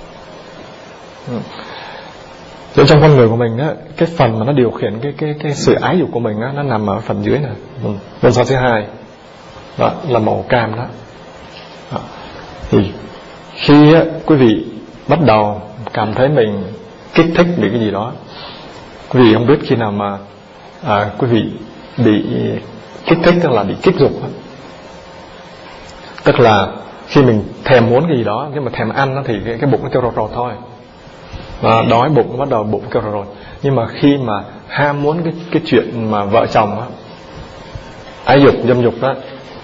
Ở trong con người của mình á, cái phần mà nó điều khiển cái cái cái sự ái dục của mình á, nó nằm ở phần dưới này, luân xa thứ hai, đó là màu cam đó. Đó. Thì khi á, quý vị bắt đầu cảm thấy mình kích thích bị cái gì đó, quý vị không biết khi nào mà à, quý vị bị kích thích, tức là bị kích dục đó. Tức là khi mình thèm muốn cái gì đó, nhưng mà thèm ăn đó, thì cái, cái bụng nó kêu rột rột thôi, và đói bụng bắt đầu bụng kêu rột rột. Nhưng mà khi mà ham muốn cái cái chuyện mà vợ chồng á, ái dục dâm dục đó,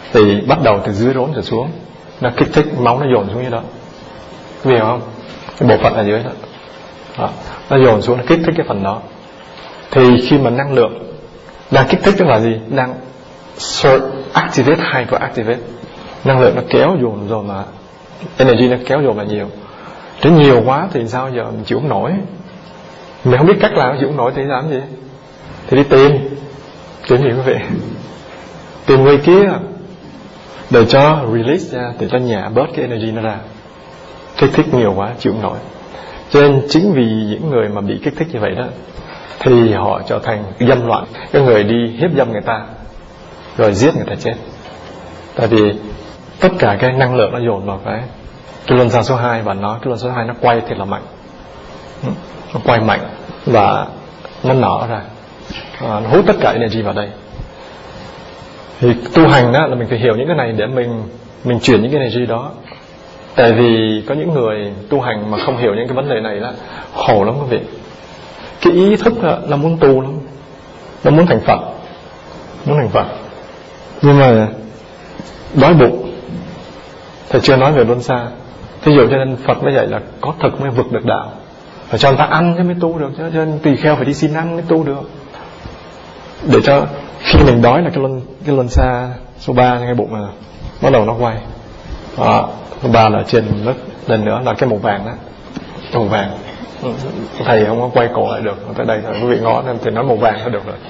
thì bắt đầu từ dưới rốn trở xuống, nó kích thích máu nó dồn xuống như đó, có hiểu không? Cái bộ phận ở dưới đó, đó. Nó dồn xuống, nó kích thích cái phần đó. Thì khi mà năng lượng đang kích thích tức là gì? Đang activate, hyperactivate, năng lượng nó kéo dồn dồn mà energy nó kéo dồn là nhiều. Đến nhiều quá thì sao giờ mình chịu không nổi, mình không biết cách làm chịu không nổi thì làm gì? Thì đi tìm tìm gì quý vị? Tìm người kia để cho release ra, để cho nhả bớt cái energy nó ra. Kích thích nhiều quá chịu không nổi. Cho nên chính vì những người mà bị kích thích như vậy đó thì họ trở thành dâm loạn, cái người đi hiếp dâm người ta rồi giết người ta chết. Tại vì tất cả cái năng lượng nó dồn vào cái cái luân xa số hai, và nó cái luân xa số hai nó quay thật là mạnh, nó quay mạnh và nó nở ra, à, nó hút tất cả energy vào đây. Thì tu hành đó là mình phải hiểu những cái này để mình mình chuyển những cái energy đó. Tại vì có những người tu hành mà không hiểu những cái vấn đề này đó, khổ lắm quý vị. Cái ý thức đó, nó muốn tu lắm, nó muốn thành Phật, muốn thành Phật, nhưng mà đói bụng. Thầy chưa nói về luân xa. Thí dụ cho nên Phật mới dạy là có thực mới vực được đạo, phải cho người ta ăn chứ mới tu được, chứ cho nên tỳ kheo phải đi xin ăn mới tu được. Để cho khi mình đói là cái luân cái luân xa số ba ngay bụng là bắt đầu nó quay. Đó, số ba là trên đất, lần nữa là cái màu vàng đó, màu vàng. Thầy không có quay cổ lại được, tới đây rồi quý vị ngó nên thì nói màu vàng nó được rồi.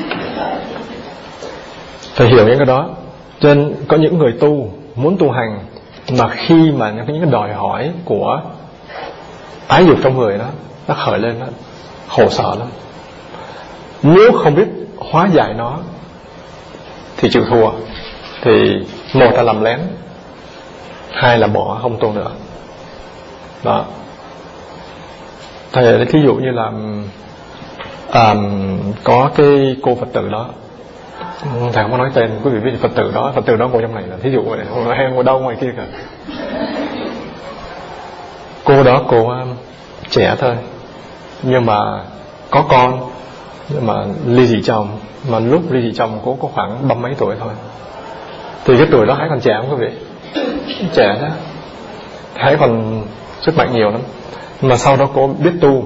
Phải hiểu những cái đó. Cho nên có những người tu muốn tu hành mà khi mà những cái đòi hỏi của ái dục trong người đó nó khởi lên đó, khổ sở lắm. Nếu không biết hóa giải nó thì chịu thua. Thì một là làm lén, hai là bỏ không tu nữa. Đó. Thầy lấy thí dụ như là à, có cái cô Phật tử đó, thầy không có nói tên, quý vị biết Phật tử đó, Phật tử đó ngồi trong này là thí dụ vậy, hay ngồi đâu ngoài kia cả. Cô đó cô trẻ thôi, nhưng mà có con, nhưng mà ly dị chồng, mà lúc ly dị chồng cô có khoảng ba mấy tuổi thôi. Thì cái tuổi đó Hải còn trẻ không quý vị? Trẻ đó, Hải còn sức mạnh nhiều lắm. Mà sau đó cô biết tu,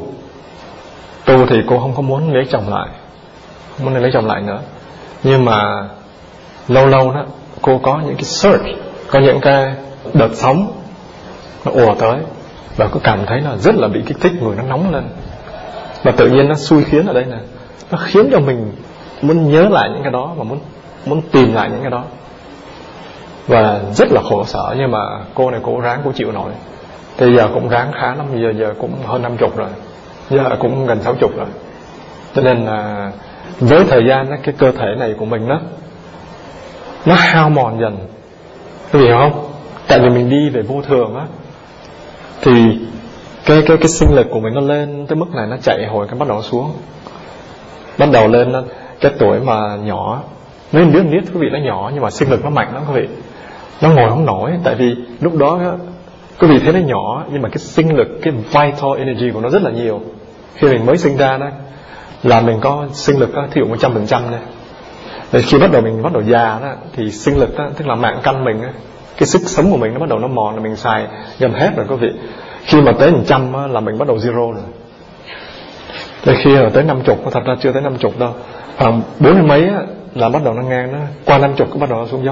tu thì cô không có muốn lấy chồng lại, không muốn lấy chồng lại nữa. Nhưng mà lâu lâu đó cô có những cái surge, có những cái đợt sóng nó ùa tới, và cô cảm thấy là rất là bị kích thích, người nó nóng lên. Và tự nhiên nó xui khiến ở đây nè, nó khiến cho mình muốn nhớ lại những cái đó, và muốn muốn tìm lại những cái đó, và rất là khổ sở. Nhưng mà cô này cô ráng, cô chịu nổi. Thì giờ cũng ráng khá lắm, giờ giờ cũng hơn năm chục rồi, giờ cũng gần sáu chục rồi. Cho nên là với thời gian đó, cái cơ thể này của mình đó nó hao mòn dần, quý vị hiểu không? Tại vì mình đi về vô thường á, thì cái cái cái sinh lực của mình nó lên tới mức này, nó chạy hồi cái bắt đầu xuống, bắt đầu lên đó, cái tuổi mà nhỏ, nếu biết biết quý vị nó nhỏ nhưng mà sinh lực nó mạnh lắm quý vị, nó ngồi không nổi. Tại vì lúc đó quý vị thấy nó nhỏ nhưng mà cái sinh lực, cái vital energy của nó rất là nhiều. Khi mình mới sinh ra đó là mình có sinh lực đó, thí dụ một trăm phần trăm này. Để khi bắt đầu mình bắt đầu già đó, thì sinh lực đó, tức là mạng căn mình đó, cái sức sống của mình nó bắt đầu nó mòn, là mình xài gần hết rồi quý vị. Khi mà tới một trăm đó, là mình bắt đầu zero rồi. Tới khi mà tới năm chục, thật ra chưa tới năm chục đâu, khoảng bốn mươi mấy á, là bắt đầu nó ngang, nó qua năm chục cái bắt đầu nó xuống dốc,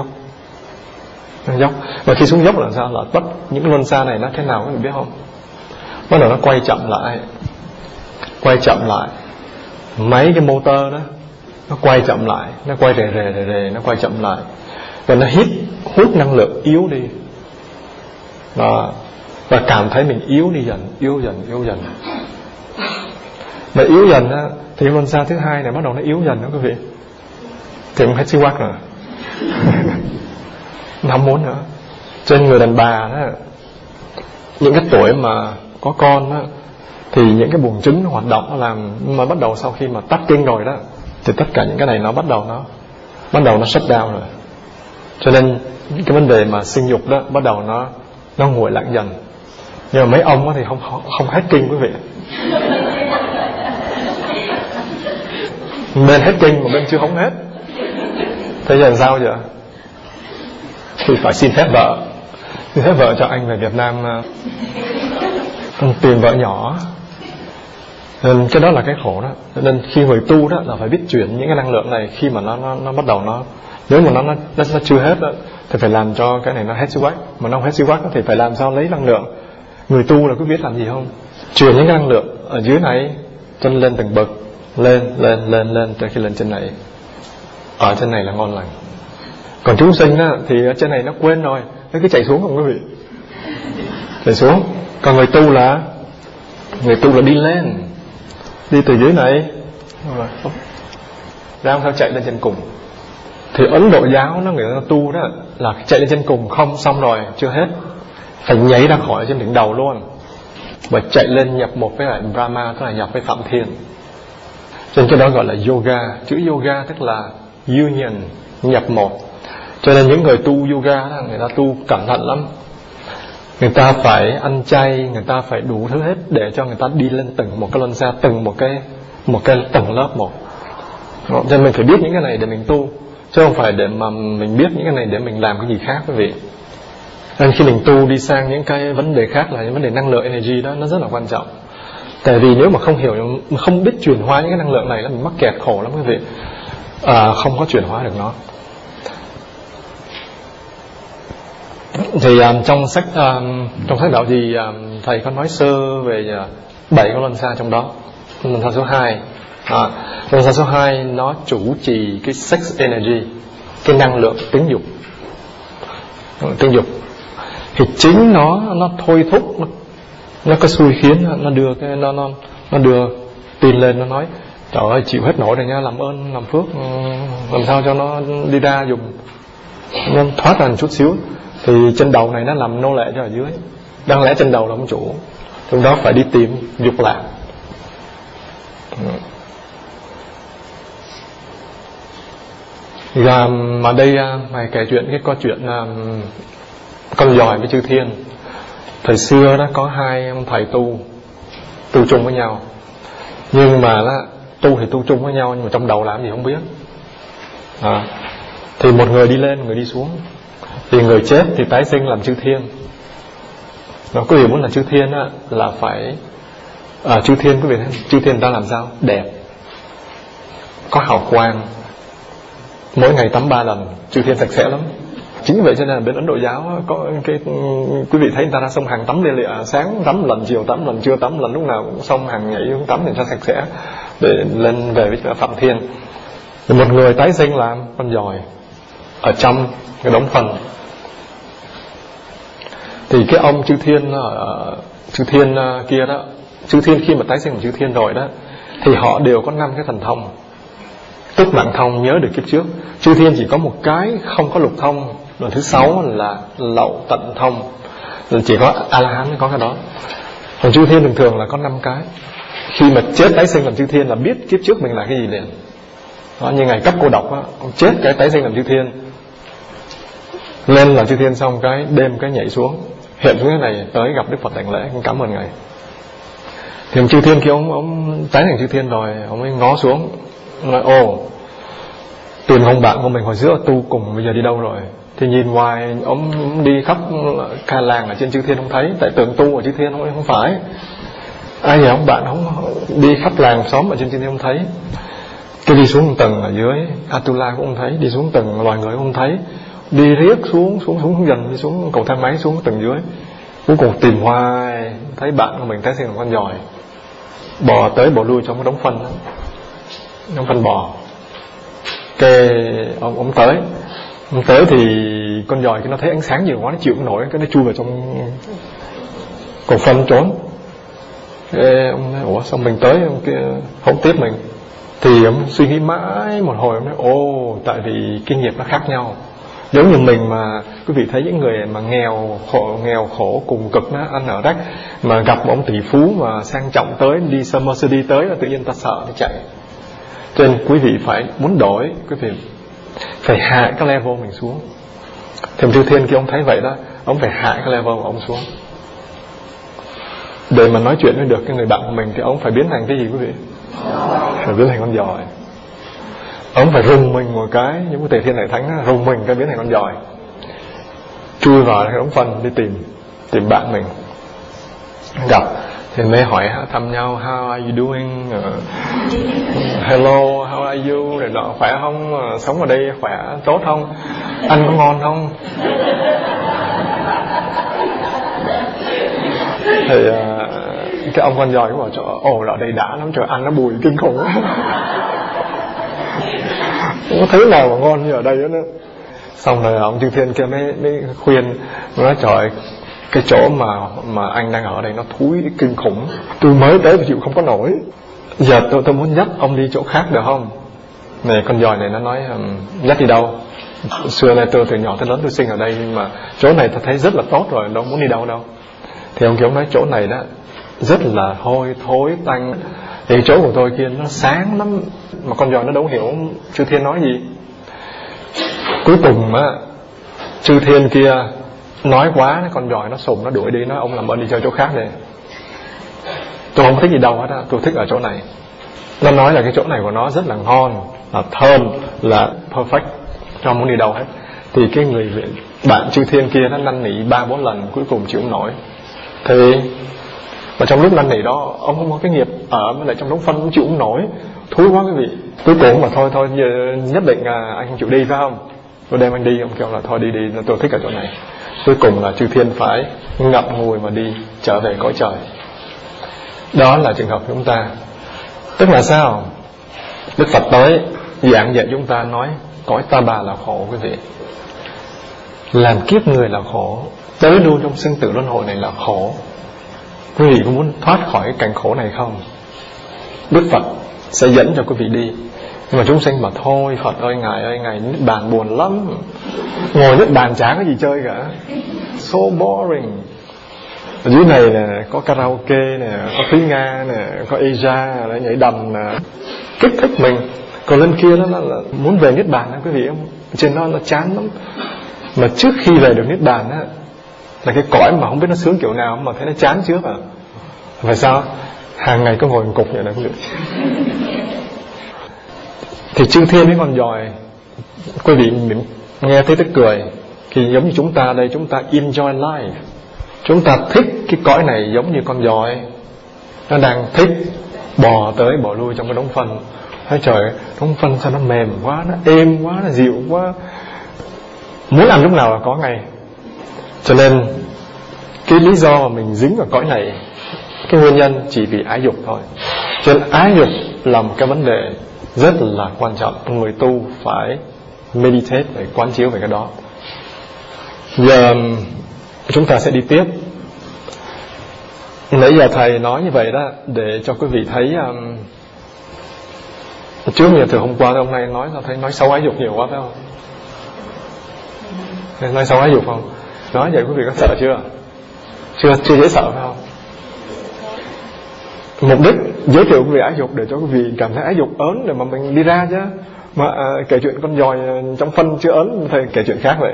nó dốc. Và khi xuống dốc là sao? Là tất những luân xa này nó thế nào các bạn biết không? Bắt đầu nó quay chậm lại, quay chậm lại, mấy cái motor đó nó quay chậm lại, nó quay rề rề rề rề, nó quay chậm lại, và nó hít hút năng lượng yếu đi. Đó. Và cảm thấy mình yếu đi dần, yếu dần, yếu dần. Mà yếu dần á, thì luân xa thứ hai này bắt đầu nó yếu dần đó quý vị. Thì cũng hết siêu quắc rồi. Nó không muốn nữa. Trên người đàn bà đó, những cái tuổi mà có con đó, thì những cái buồng trứng nó hoạt động, nó làm, mà bắt đầu sau khi mà tắt kinh rồi đó, thì tất cả những cái này nó bắt đầu nó bắt đầu nó shut down rồi. Cho nên cái vấn đề mà sinh dục đó bắt đầu nó nó nguội lạnh dần. Nhưng mà mấy ông thì không không hết kinh quý vị. Bên hết kinh mà bên chưa hóng hết. Thế giờ làm sao giờ? thì phải xin phép vợ, xin phép vợ cho anh về Việt Nam uh, tìm vợ nhỏ. Nên cái đó là cái khổ đó. Nên khi người tu đó là phải biết chuyển những cái năng lượng này khi mà nó nó, nó bắt đầu nó, nếu mà nó nó, nó, nó chưa hết đó, thì phải làm cho cái này nó hết siêu mà nó không hết siêu thì phải làm sao lấy năng lượng. Người tu là có biết làm gì không? Chuyển những cái năng lượng ở dưới này chân lên từng bậc, lên lên lên lên tới khi lên trên này. Ở trên này là ngon lành. Còn chúng sinh á, thì ở trên này nó quên rồi, nó cứ chạy xuống không quý vị, chạy xuống. Còn người tu là người tu là đi lên, đi từ dưới này ra sao chạy lên trên cùng. Thì Ấn Độ giáo nó người ta tu đó là chạy lên trên cùng không, xong rồi chưa hết, phải nhảy ra khỏi trên đỉnh đầu luôn và chạy lên nhập một với lại Brahma, tức là nhập với Phạm Thiên. Cho nên cái đó gọi là yoga. Chữ yoga tức là union, nhập một. Cho nên những người tu yoga đó, người ta tu cẩn thận lắm. Người ta phải ăn chay, người ta phải đủ thứ hết để cho người ta đi lên từng một cái luân xa, từng một cái một cái tầng lớp một. Cho nên mình phải biết những cái này để mình tu, chứ không phải để mà mình biết những cái này để mình làm cái gì khác quý vị. Nên khi mình tu đi sang những cái vấn đề khác là những vấn đề năng lượng energy đó, nó rất là quan trọng. Tại vì nếu mà không hiểu, không biết chuyển hóa những cái năng lượng này là mình mắc kẹt khổ lắm quý vị. À, không có chuyển hóa được nó. Thì um, trong sách um, trong sách đạo gì um, thầy có nói sơ về bảy uh, cái luân xa trong đó. Luân xa số hai, à, luân xa số hai nó chủ trì cái sex energy, cái năng lượng tính dục, tính dục. Thì chính nó nó thôi thúc, nó, nó có xui khiến, nó đưa cái nó nó nó đưa tin lên, nó nói trời ơi chịu hết nổi rồi nha, làm ơn làm phước làm sao cho nó đi ra dùng, nó thoát ra một chút xíu. Thì trên đầu này nó làm nô lệ cho ở dưới, đáng lẽ trên đầu là ông chủ, trong đó phải đi tìm dục lạc. Và mà đây mày kể chuyện cái câu chuyện um, con giòi với chư thiên. Thời xưa đó có hai ông thầy tu tu chung với nhau, nhưng mà đó, tu thì tu chung với nhau nhưng mà trong đầu làm gì không biết. À, thì một người đi lên, một người đi xuống. Thì người chết thì tái sinh làm chư thiên. Nó quý vị muốn là chư thiên á, là phải à, chư thiên quý vị thấy, chư thiên ta làm sao? Đẹp, có hào quang, mỗi ngày tắm ba lần, chư thiên sạch sẽ lắm. Chính vậy cho nên là bên Ấn Độ giáo có cái quý vị thấy người ta ra sông Hằng tắm lia lịa, sáng tắm lần, chiều tắm lần, trưa tắm lần, lúc nào cũng sông Hằng nhảy xuống tắm để cho sạch sẽ để lên về với Phạm Thiên. Thì một người tái sinh làm con giòi ở trong cái đống phần. Thì cái ông chư thiên ở chư thiên kia đó, chư thiên khi mà tái sinh làm chư thiên rồi đó, thì họ đều có năm cái thần thông, tức mạng thông, nhớ được kiếp trước. Chư thiên chỉ có một cái không có lục thông, lần thứ sáu là lậu tận thông, chỉ có A La Hán mới có cái đó. Còn chư thiên thường thường là có năm cái. Khi mà chết tái sinh làm chư thiên là biết kiếp trước mình là cái gì liền. Đó, như ngày cấp cô độc á, chết cái tái sinh làm chư thiên, lên là chư thiên xong cái đêm cái nhảy xuống, hiện xuống cái này tới gặp Đức Phật đảnh lễ, cảm ơn ngài. Thì chư thiên kia ông ông tái thành chư thiên rồi, ông ấy ngó xuống nói ồ, tìm ông bạn của mình hồi giữa tu cùng bây giờ đi đâu rồi. Thì nhìn ngoài ông đi khắp cả làng ở trên chư thiên không thấy, tại tưởng tu ở chư thiên không, không phải. Ai nhờ ông bạn không đi khắp làng xóm ở trên chư thiên không thấy. Cái đi xuống tầng ở dưới Atula cũng không thấy, đi xuống tầng loài người cũng không thấy, đi riết xuống xuống xuống dần, đi xuống cầu thang máy xuống tầng dưới. Cuối cùng tìm hoài thấy bạn của mình tái sinh làm con giòi, bò tới bò lui trong cái đống phân đó, đống phân bò. Cái ông ông tới, ông tới thì con giòi cái nó thấy ánh sáng nhiều quá nó chịu không nổi, cái nó chui vào trong cầu phân trốn. Cái ông nói ủa sao mình tới ông kia không tiếp mình. Thì ông suy nghĩ mãi một hồi, ông nói ồ, tại vì kinh nghiệm nó khác nhau. Giống như mình mà quý vị thấy những người mà nghèo khổ, nghèo khổ cùng cực nó ăn ở rách, mà gặp một ông tỷ phú mà sang trọng tới, đi xe Mercedes tới là tự nhiên ta sợ nó chạy. Cho nên quý vị phải muốn đổi, quý vị phải hạ cái level mình xuống. Thì chư thiên kia ông thấy vậy đó, ông phải hạ cái level của ông xuống để mà nói chuyện với được cái người bạn của mình. Thì ông phải biến thành cái gì quý vị? Phải biến thành con giòi. Ông phải rung mình một cái, những cái tề thiên đại thánh rung mình cái biến thành con giòi. chui vào cái đống phân đi tìm tìm bạn mình, gặp thì mới hỏi thăm nhau, how are you doing, uh, hello, how are you, này nọ, khỏe không, uh, sống ở đây khỏe tốt không, ăn có ngon không. Thì uh, cái ông con giỏi cũng bảo cho ồ ở đây đã lắm, trời ăn nó bùi kinh khủng. Không có thứ nào mà ngon như ở đây nữa. Xong rồi ông Chư Thiên kia mới, mới khuyên, nói trời, cái chỗ mà mà anh đang ở đây nó thúi kinh khủng, tôi mới tới chịu không có nổi, giờ tôi tôi muốn dắt ông đi chỗ khác được không. Này con giỏi này nó nói um, dắt đi đâu, xưa nay tôi từ nhỏ tới lớn tôi sinh ở đây, nhưng mà chỗ này tôi thấy rất là tốt rồi, đâu muốn đi đâu đâu. Thì ông kiểu nói chỗ này đó rất là hôi thối tanh, thì chỗ của tôi kia nó sáng lắm, mà con giỏi nó đâu hiểu Chư Thiên nói gì. Cuối cùng á, Chư Thiên kia nói quá, con giỏi nó sùng, nó đuổi đi, nói ông làm ơn đi chơi chỗ khác đi, tôi không thích gì đâu hết á, tôi thích ở chỗ này. Nó nói là cái chỗ này của nó rất là ngon, là thơm, là perfect, không muốn đi đâu hết. Thì cái người bạn Chư Thiên kia nó năn nỉ ba bốn lần, cuối cùng chịu không nổi. Thì mà trong lúc năn nỉ đó, ông không có cái nghiệp ở, với lại trong đống phân cũng chịu không nổi, thúi quá quý vị. Cuối cùng mà thôi thôi giờ nhất định là anh không chịu đi phải không, tôi đem anh đi. Ông kêu là thôi đi đi, tôi thích ở chỗ này. Cuối cùng là Chư Thiên phải ngậm ngùi mà đi trở về cõi trời. Đó là trường hợp của chúng ta. Tức là sao? Đức Phật tới giảng dạy chúng ta, nói cõi ta bà là khổ quý vị, làm kiếp người là khổ, tới luôn trong sinh tử luân hồi này là khổ. Quý vị có muốn thoát khỏi cái cảnh khổ này không? Đức Phật sẽ dẫn cho quý vị đi. Nhưng mà chúng sinh mà thôi, Phật ơi Ngài ơi, Ngài niết bàn buồn lắm, ngồi niết bàn chả có gì chơi cả, so boring. Ở dưới này nè, có karaoke nè, có Thúy Nga nè, có Asia nhảy đầm nè, kích thích mình. Còn lên kia đó là, là muốn về niết bàn đó quý vị không? Trên đó nó chán lắm. Mà trước khi về được niết bàn á, là cái cõi mà không biết nó sướng kiểu nào mà thấy nó chán trước à. Vậy sao? Hàng ngày có ngồi một cục vậy này quý vị. Thì Chư Thiên với con giỏi, quý vị nghe thấy tức cười. Thì giống như chúng ta đây, chúng ta enjoy life, chúng ta thích cái cõi này giống như con giỏi, nó đang thích bò tới bò lui trong cái đống phân. Thấy trời, đống phân sao nó mềm quá, nó êm quá, nó dịu quá, muốn ăn lúc nào là có ngay. Cho nên cái lý do mà mình dính vào cõi này, cái nguyên nhân chỉ vì ái dục thôi. Cho nên ái dục là một cái vấn đề rất là quan trọng, người tu phải meditate, phải quán chiếu về cái đó. Giờ chúng ta sẽ đi tiếp. Nãy giờ thầy nói như vậy đó để cho quý vị thấy um, trước giờ từ hôm qua tới hôm nay nói thấy nói xấu ái dục nhiều quá phải không? Nói xấu ái dục không? Nói vậy quý vị có sợ chưa? Chưa chưa dễ sợ phải không? Mục đích giới thiệu quý vị ái dục để cho quý vị cảm thấy ái dục ớn để mà mình đi ra chứ. Mà à, kể chuyện con giòi trong phân chưa ớn, thầy kể chuyện khác vậy.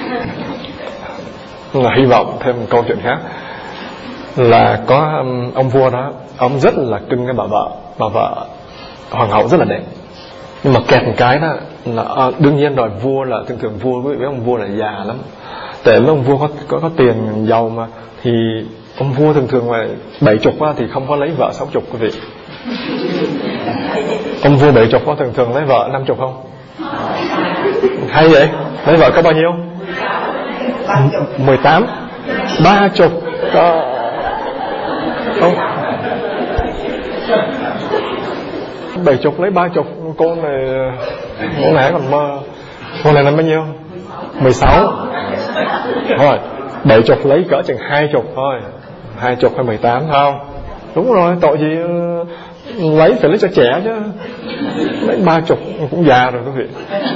Là hy vọng thêm một câu chuyện khác. Là có um, ông vua đó, ông rất là cưng cái bà vợ, bà vợ hoàng hậu rất là đẹp. Nhưng mà kẹt một cái đó là à, đương nhiên rồi, vua là thường thường vua với ông vua là già lắm. Tại mấy ông vua có, có có tiền giàu mà, thì ông vua thường thường là bảy chục á, thì không có lấy vợ sáu chục quý vị. Ông vua bảy chục có thường thường lấy vợ năm chục không? Hay vậy? Lấy vợ có bao nhiêu? Mười tám. Ba chục. Không. Bảy chục lấy ba chục. Cô này cô này còn mơ. Cô này là bao nhiêu? Mười sáu. Thôi bảy chục lấy cỡ chừng hai chục thôi. Hai chục hay mười tám không? Đúng rồi, tội gì lấy phải lấy cho trẻ chứ. Lấy ba chục cũng già rồi quý vị.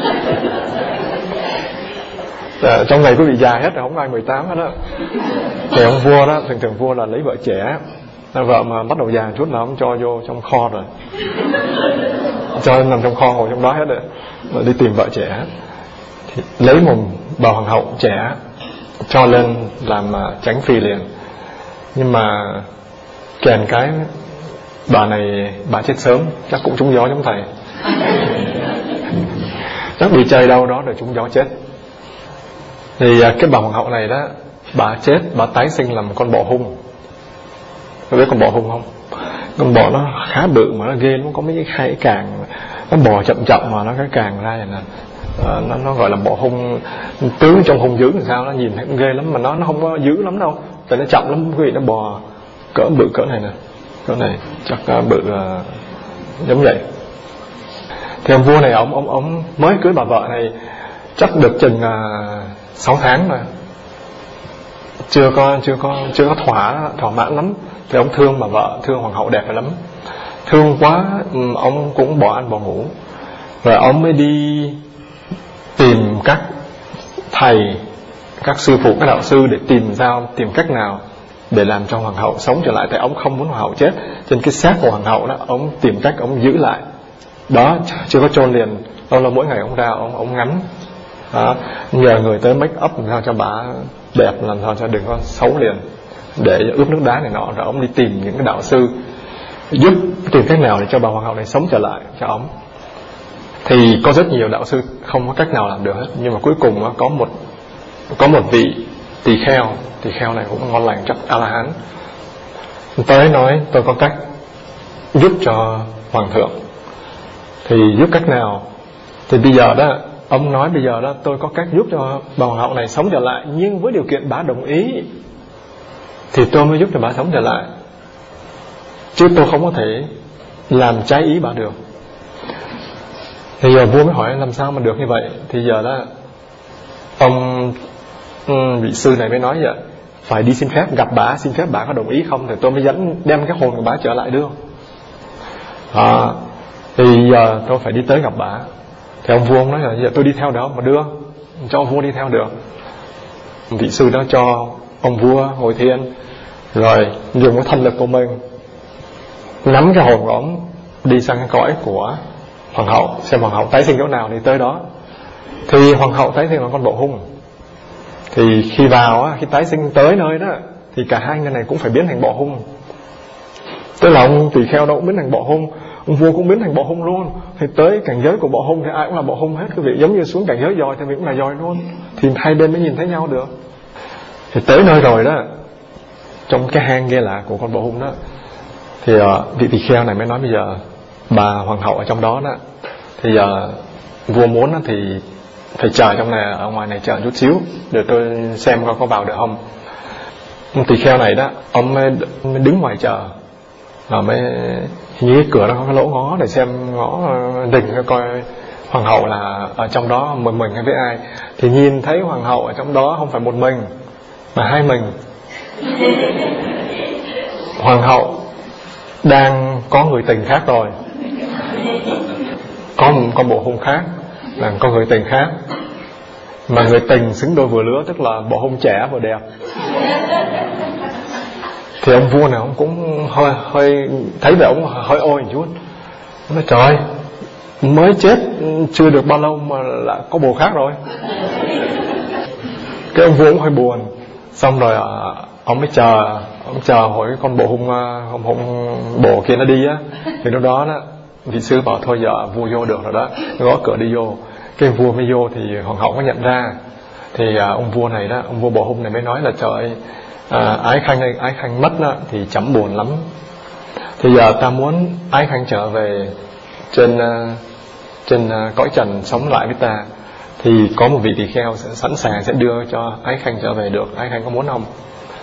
À, trong này quý vị già hết rồi, không ai mười tám hết đó. Thì ông vua đó, thường thường vua là lấy vợ trẻ. Vợ mà bắt đầu già chút là ông cho vô trong kho rồi, cho nằm trong kho ngồi trong đó hết rồi, rồi đi tìm vợ trẻ. Thì lấy một bà hoàng hậu trẻ cho lên làm chánh phi liền. Nhưng mà kèn cái bà này bà chết sớm, chắc cũng trúng gió giống thầy. Chắc bị chơi đâu đó rồi trúng gió chết. Thì cái bà hoàng hậu này đó, bà chết, bà tái sinh làm con bọ hung. Có biết con bọ hung không? Con bọ nó khá bự mà nó ghê, nó có mấy cái khay càng, nó bò chậm chậm mà nó cái càng ra vậy nè. À, nó, nó gọi là bọ hung, tướng trong hung dữ làm sao, nó nhìn thấy cũng ghê lắm, mà nó nó không có dữ lắm đâu, tại nó chậm lắm quý vị. Nó bò cỡ bự cỡ này nè, cỡ này chắc uh, bự uh, giống vậy. Thì ông vua này ông ông ông mới cưới bà vợ này chắc được chừng uh, sáu tháng rồi, chưa có chưa có chưa có thỏa thỏa mãn lắm. Thì ông thương bà vợ, thương hoàng hậu đẹp lắm, thương quá ông cũng bỏ ăn bỏ ngủ. Rồi ông mới đi tìm các thầy, các sư phụ, các đạo sư để tìm ra tìm cách nào để làm cho hoàng hậu sống trở lại. Tại ông không muốn hoàng hậu chết, trên cái xác của hoàng hậu đó ông tìm cách ông giữ lại. Đó, chưa có chôn liền, đó là mỗi ngày ông ra ông ông ngắm đó, nhờ người tới make up làm sao cho bà đẹp, làm sao cho đừng có xấu liền, để ướp nước đá này nọ. Rồi ông đi tìm những cái đạo sư giúp tìm cách nào để cho bà hoàng hậu này sống trở lại cho ông. Thì có rất nhiều đạo sư không có cách nào làm được hết, nhưng mà cuối cùng có một có một vị tỳ kheo, tỳ kheo này cũng ngon lành, chắc A La Hán, tới nói tôi có cách giúp cho hoàng thượng. Thì giúp cách nào? Thì bây giờ đó ông nói bây giờ đó tôi có cách giúp cho bà hoàng hậu này sống trở lại, nhưng với điều kiện bà đồng ý thì tôi mới giúp cho bà sống trở lại, chứ tôi không có thể làm trái ý bà được. Thì giờ vua mới hỏi làm sao mà được như vậy. Thì giờ đó ông vị sư này mới nói vậy, phải đi xin phép gặp bà, xin phép bà có đồng ý không thì tôi mới dẫn đem cái hồn của bà trở lại đưa. À, thì giờ tôi phải đi tới gặp bà. Thì ông vua ông nói là giờ tôi đi theo đó mà đưa, cho ông vua đi theo được. Vị sư đó cho ông vua ngồi thiền, rồi dùng cái thần lực của mình nắm cái hồn của ông đi sang cái cõi của hoàng hậu, xem hoàng hậu tái sinh chỗ nào thì tới đó. Thì hoàng hậu tái sinh là con bọ hung. Thì khi vào á, khi tái sinh tới nơi đó thì cả hai người này cũng phải biến thành bọ hung. Tức là ông tỳ kheo đâu cũng biến thành bọ hung, ông vua cũng biến thành bọ hung luôn. Thì tới cảnh giới của bọ hung thì ai cũng là bọ hung hết quý vị, giống như xuống cảnh giới dòi thì mình cũng là dòi luôn. Thì hai bên mới nhìn thấy nhau được. Thì tới nơi rồi đó, trong cái hang ghê lạ của con bọ hung đó, thì uh, vị tỳ kheo này mới nói bây giờ bà hoàng hậu ở trong đó đó, thì giờ uh, vua muốn đó, thì phải chờ trong này, ở ngoài này chờ chút xíu để tôi xem coi có vào được không. Ông tỳ kheo này đó, ông mới, mới đứng ngoài chờ, rồi mới như cái cửa đó có cái lỗ ngó để xem ngó đình coi hoàng hậu là ở trong đó một mình hay với ai. Thì nhìn thấy hoàng hậu ở trong đó không phải một mình mà hai mình. Hoàng hậu đang có người tình khác rồi, có một con bộ hung khác là có người tình khác, mà người tình xứng đôi vừa lứa, tức là bộ hung trẻ vừa đẹp. Thì ông vua này ông cũng hơi hơi thấy về ông hơi ôi một chút. Ông nói trời, mới chết chưa được bao lâu mà lại có bồ khác rồi. Cái ông vua cũng hơi buồn. Xong rồi ông mới chờ, ông chờ hỏi con bộ hung, con hung bồ kia nó đi á. Thì lúc đó đó vị sư bảo thôi giờ vua vô được rồi đó, gõ cửa đi vô. Cái vua mới vô thì hoàng hậu có nhận ra. Thì ông vua này đó, ông vua bộ hung này mới nói là trời, à, ái khanh này, ái khanh mất đó, thì chấm buồn lắm. Thì giờ ta muốn ái khanh trở về trên uh, trên uh, cõi trần sống lại với ta, thì có một vị tỳ kheo sẽ sẵn sàng sẽ đưa cho ái khanh trở về được. Ái khanh có muốn không?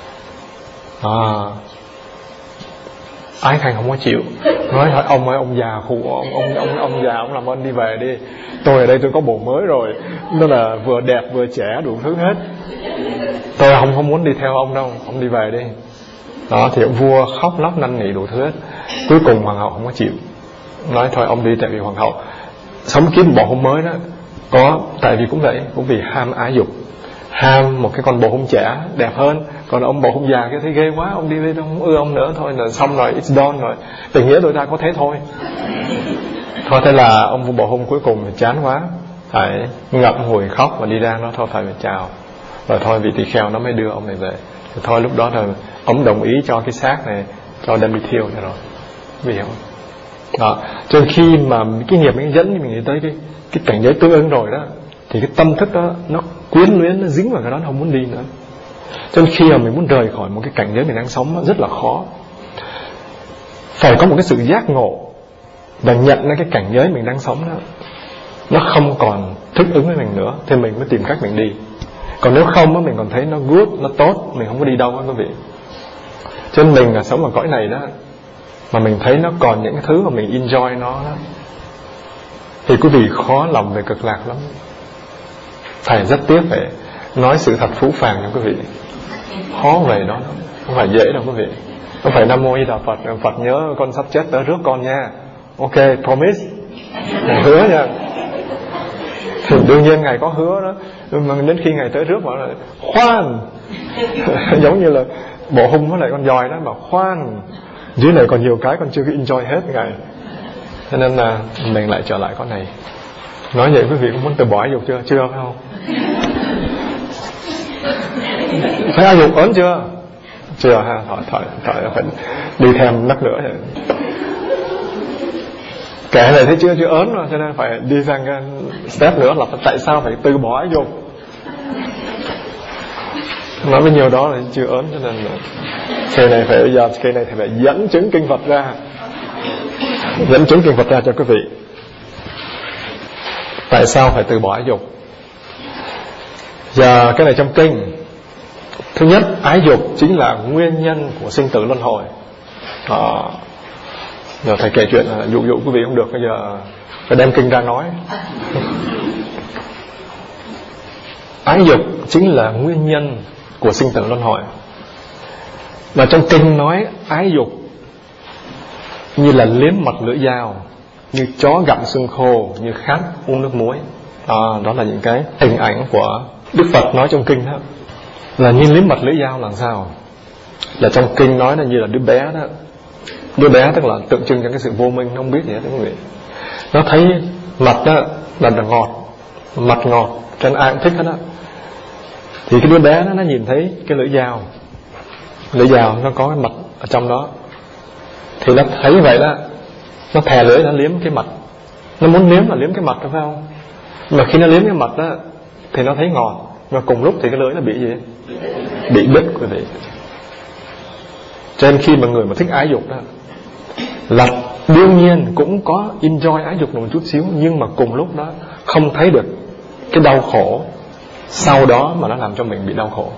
À, ái khanh không có chịu, nói hỏi ông ơi, ông già khù, ông ông ông ông già, ông làm ơn đi về đi, tôi ở đây tôi có bồ mới rồi, nó là vừa đẹp vừa trẻ đủ thứ hết, tôi không không muốn đi theo ông đâu, ông đi về đi. Đó thì ông vua khóc lóc năn nỉ đủ thứ hết. Cuối cùng hoàng hậu không có chịu, nói thôi ông đi, tại vì hoàng hậu sống kiếm bồ hung mới đó, có tại vì cũng vậy, cũng vì ham ái dục, ham một cái con bồ hung trẻ đẹp hơn, còn ông bồ hung già kia thấy ghê quá, ông đi đi không ưa ông nữa, thôi là xong rồi, it's done rồi, tình nghĩa đôi ta có thế thôi. Thôi thế là ông bồ hung cuối cùng thì chán quá, phải ngậm ngùi khóc và đi ra, nó thôi phải chào. Rồi thôi vị tỳ kheo nó mới đưa ông này về. Thì thôi lúc đó là ông đồng ý cho cái xác này cho đem đi thiêu cho rồi, vì không đó. Cho nên khi mà cái nghiệp mình dẫn mình nghĩ tới cái cái cảnh giới tương ứng rồi đó, thì cái tâm thức đó nó quyến luyến, nó dính vào cái đó, nó không muốn đi nữa. Cho nên khi mà mình muốn rời khỏi một cái cảnh giới mình đang sống, nó rất là khó. Phải có một cái sự giác ngộ và nhận ra cái cảnh giới mình đang sống đó nó không còn thích ứng với mình nữa, thì mình mới tìm cách mình đi. Còn nếu không á, mình còn thấy nó good, nó tốt, mình không có đi đâu á quý vị. Cho nên mình là sống ở cõi này đó, mà mình thấy nó còn những cái thứ mà mình enjoy nó đó, thì quý vị khó lòng về cực lạc lắm. Thầy rất tiếc phải nói sự thật phũ phàng cho quý vị. Khó về đó, không phải dễ đâu quý vị. Không phải Nam Mô Di Đà Phật, Phật nhớ con sắp chết tới rước con nha. Ok, promise, Ngài hứa nha. Thì đương nhiên Ngài có hứa đó, nhưng mà đến khi Ngài tới rước bảo là khoan. Giống như là bộ hung với lại con dòi đó, mà khoan, dưới này còn nhiều cái con chưa enjoy hết Ngài. Cho nên là mình lại trở lại con này. Nói vậy quý vị cũng muốn từ bỏ ái dục chưa? Chưa phải không? Thấy ái dục ớn chưa? Chưa ha, thôi, thôi, thôi, phải đi thêm nấc nữa. Kể này thấy chưa, chưa ớn rồi, cho nên phải đi sang cái step nữa là tại sao phải từ bỏ ái dục. Nói với nhiều đó là chưa ớn, cho nên là cây này phải bây giờ cây này thì phải dẫn chứng kinh Phật ra, dẫn chứng kinh Phật ra cho quý vị. Tại sao phải từ bỏ ái dục? Giờ cái này trong kinh. Thứ nhất, ái dục chính là nguyên nhân của sinh tử luân hồi. à, Giờ thầy kể chuyện là dụ dụ quý vị không được, bây giờ phải đem kinh ra nói. Ái dục chính là nguyên nhân của sinh tử luân hồi. Và trong kinh nói ái dục như là liếm mật lưỡi dao, như chó gặm xương khô, như khát uống nước muối. à, Đó là những cái hình ảnh của Đức Phật nói trong kinh đó. Là như liếm mật lưỡi dao là sao? Là trong kinh nói là như là đứa bé đó. Đứa bé tức là tượng trưng cho cái sự vô minh, nó không biết gì hết quý vị. Nó thấy mật đó là ngọt, mật ngọt, cho nên ai cũng thích hết đó. Thì cái đứa bé đó nó nhìn thấy cái lưỡi dao, lưỡi dao nó có cái mật ở trong đó, thì nó thấy vậy đó, nó thè lưỡi nó liếm cái mật. Nó muốn liếm là liếm cái mật đó phải không? Mà khi nó liếm cái mật đó thì nó thấy ngọt, và cùng lúc thì cái lưỡi nó bị gì? Bị đứt quý vị. Cho nên khi mà người mà thích ái dục đó là đương nhiên cũng có enjoy ái dục một chút xíu, nhưng mà cùng lúc đó không thấy được cái đau khổ sau đó mà nó làm cho mình bị đau khổ.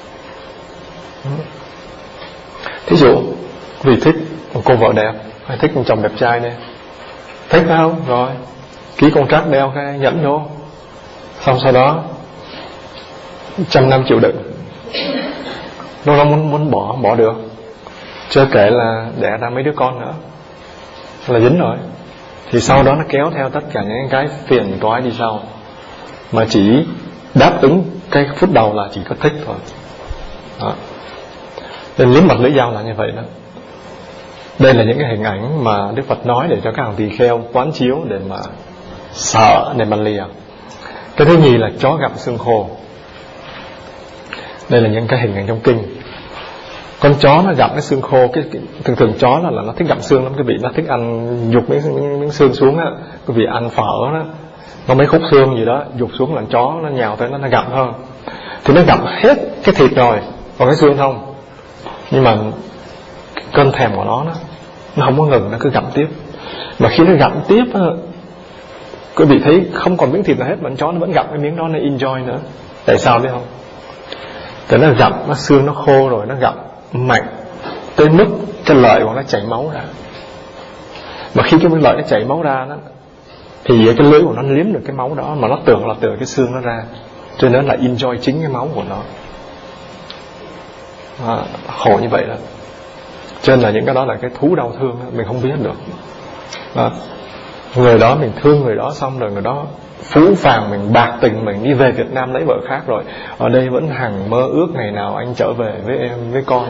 Thí dụ vì thích một cô vợ đẹp, hay thích một chồng đẹp trai này, thích phải không? Rồi ký contract đeo cái nhẫn vô, xong sau đó trăm năm chịu đựng, nó muốn muốn bỏ không bỏ được. Chưa kể là đẻ ra mấy đứa con nữa là dính rồi. Thì sau đó nó kéo theo tất cả những cái phiền toái đi sau, mà chỉ đáp ứng cái phút đầu là chỉ có thích thôi đó. Nên liếm mật lưỡi dao là như vậy đó. Đây là những cái hình ảnh mà Đức Phật nói để cho các hàng tỳ kheo quán chiếu, để mà sợ, để mà lìa. Cái thứ nhì là chó gặm xương khô. Đây là những cái hình ảnh trong kinh. Con chó nó gặm cái xương khô, cái, cái thường thường chó là, là nó thích gặm xương lắm quý vị. Nó thích ăn, dục miếng, miếng, miếng xương xuống á quý vị. Ăn phở đó, nó mấy khúc xương gì đó dục xuống là chó nó nhào tới nó, nó gặm thôi. Thì nó gặm hết cái thịt rồi, còn cái xương không. Nhưng mà cơn thèm của nó đó, nó không có ngừng, nó cứ gặm tiếp. Mà khi nó gặm tiếp á, quý vị thấy không còn miếng thịt nào hết, mà con chó nó vẫn gặm cái miếng đó, nó enjoy nữa. Tại sao biết không? Tại nó gặm, nó xương nó khô rồi, nó gặm mạnh tới mức cái lợi của nó chảy máu ra. Mà khi cái lợi nó chảy máu ra đó, thì cái lưỡi của nó liếm được cái máu đó, mà nó tưởng là từ cái xương nó ra, cho nên là enjoy chính cái máu của nó. À, khổ như vậy đó. Cho nên là những cái đó là cái thú đau thương đó, mình không biết được đó. Người đó mình thương người đó, xong rồi người đó phũ phàng mình, bạc tình mình, đi về Việt Nam lấy vợ khác rồi, ở đây vẫn hằng mơ ước ngày nào anh trở về với em, với con.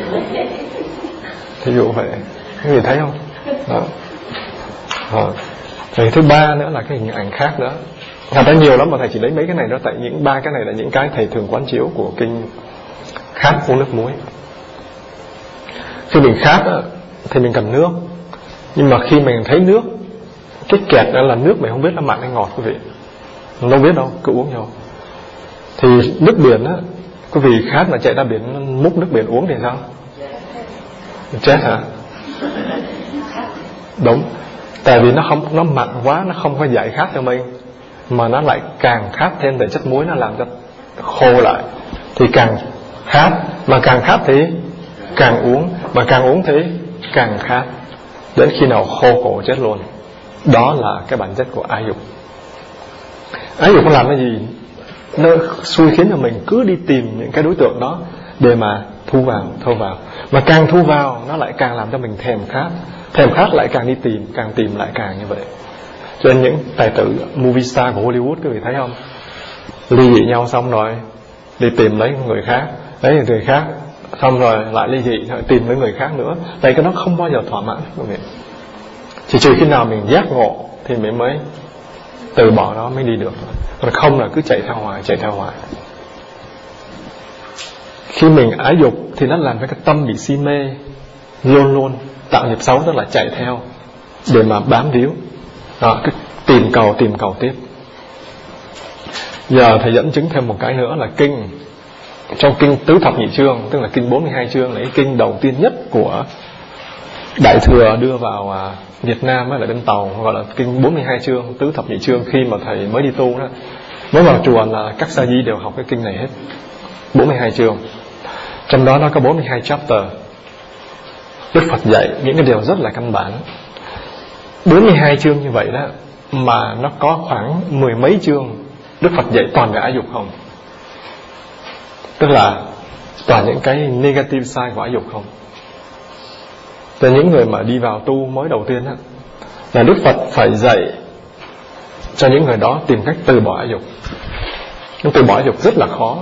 Thí dụ vậy, quý vị thấy không đó. À. Thì thứ ba nữa là cái hình ảnh khác nữa. Thật ra nhiều lắm mà thầy chỉ lấy mấy cái này đó, tại những ba cái này là những cái thầy thường quán chiếu của kinh khát uống nước muối. Khi mình khát á, thì mình cần nước, nhưng mà khi mình thấy nước, cái kẹt đó là nước mình không biết là mặn hay ngọt quý vị, mình đâu biết đâu, cứ uống vô. Thì nước biển á, quý vị khát mà chạy ra biển múc nước biển uống thì sao? Chết hả? Đúng. Tại vì nó không, nó mặn quá, nó không có giải khát cho mình, mà nó lại càng khát thêm về chất muối, nó làm cho khô lại, thì càng khát. Mà càng khát thì càng uống, mà càng uống thì càng khát, đến khi nào khô cổ chết luôn. Đó là cái bản chất của ái dục. Ái dục nó làm cái gì? Nó xui khiến cho mình cứ đi tìm những cái đối tượng đó để mà thu vào, thu vào. Mà càng thu vào, nó lại càng làm cho mình thèm khát. Thèm khát lại càng đi tìm, càng tìm lại càng như vậy. Cho nên những tài tử movie star của Hollywood, quý vị thấy không? Ly dị nhau xong rồi đi tìm lấy người khác, lấy người khác, xong rồi lại ly dị, rồi tìm lấy người khác nữa. Tại cái nó không bao giờ thỏa mãn, quý vị. Chỉ trừ khi nào mình giác ngộ thì mình mới từ bỏ nó, mới đi được. Còn không là cứ chạy theo hoài, chạy theo hoài. Khi mình ái dục thì nó làm cho cái tâm bị si mê, luôn luôn tạo nghiệp xấu, tức là chạy theo để mà bám víu đó, cứ tìm cầu tìm cầu tiếp. Giờ thầy dẫn chứng thêm một cái nữa là kinh, trong kinh Tứ Thập Nhị Chương, tức là kinh bốn mươi hai chương, là cái kinh đầu tiên nhất của Đại Thừa đưa vào à, Việt Nam với lại bên Tàu, gọi là kinh bốn mươi hai chương, Tứ Thập Nhị Chương. Khi mà thầy mới đi tu đó, mới vào chùa là các sa di đều học cái kinh này hết, bốn mươi hai chương. Trong đó nó có bốn mươi hai chapter. Đức Phật dạy những cái điều rất là căn bản. bốn mươi hai chương như vậy đó, mà nó có khoảng mười mấy chương Đức Phật dạy toàn về ái dục không. Tức là toàn những cái negative side của ái dục không. Cho những người mà đi vào tu mới đầu tiên đó, là Đức Phật phải dạy cho những người đó tìm cách từ bỏ ái dục. Nhưng từ bỏ ái dục rất là khó.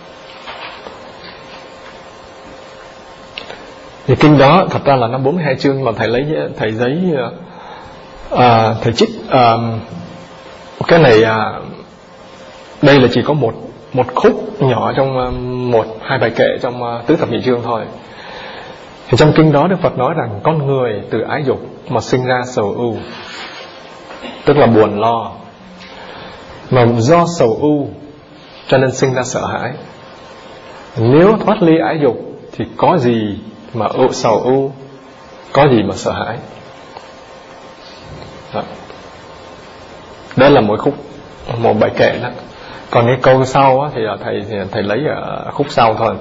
Thì kinh đó thật ra là nó bốn mươi hai chương, mà thầy lấy thầy giấy à, thầy trích à, cái này à, đây là chỉ có một một khúc nhỏ trong một hai bài kệ trong uh, Tứ Thập Nhị Chương thôi. Thì trong kinh đó Đức Phật nói rằng con người từ ái dục mà sinh ra sầu ưu, tức là buồn lo, mà do sầu ưu cho nên sinh ra sợ hãi. Nếu thoát ly ái dục thì có gì mà ưu, sầu ưu, có gì mà sợ hãi. Đó. Đó là mỗi khúc một bài kệ đó. Còn cái câu sau á, thì thầy thầy lấy ở khúc sau thôi.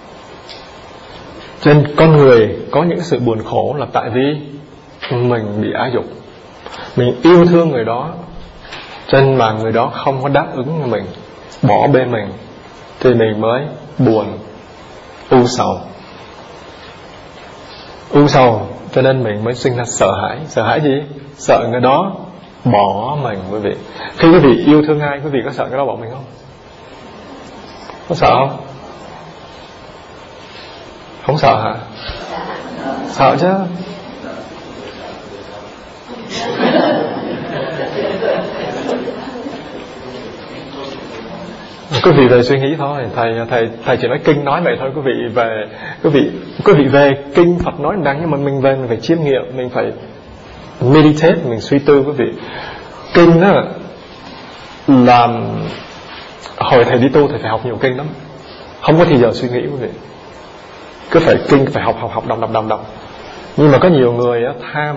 Cho nên con người có những sự buồn khổ là tại vì mình bị ái dục, mình yêu thương người đó, cho nên mà người đó không có đáp ứng mình, bỏ bê mình, thì mình mới buồn, u sầu. U sầu cho nên mình mới sinh ra sợ hãi. Sợ hãi gì? Sợ người đó bỏ mình, quý vị. Khi quý vị yêu thương ai, quý vị có sợ cái đó bỏ mình không? Có sợ không? Không sợ hả? Sợ chứ. Quý vị về suy nghĩ thôi. Thầy thầy thầy chỉ nói kinh nói vậy thôi. Quý vị về quý vị quý vị về kinh Phật nói đắng, nhưng mà mình về mình phải chiêm nghiệm, mình phải meditate, mình suy tư quý vị. Kinh đó là hồi thầy đi tu thầy phải học nhiều kinh lắm, không có thì giờ suy nghĩ quý vị. Cứ phải kinh, phải học học học đọc đọc đọc đọc. Nhưng mà có nhiều người á, tham.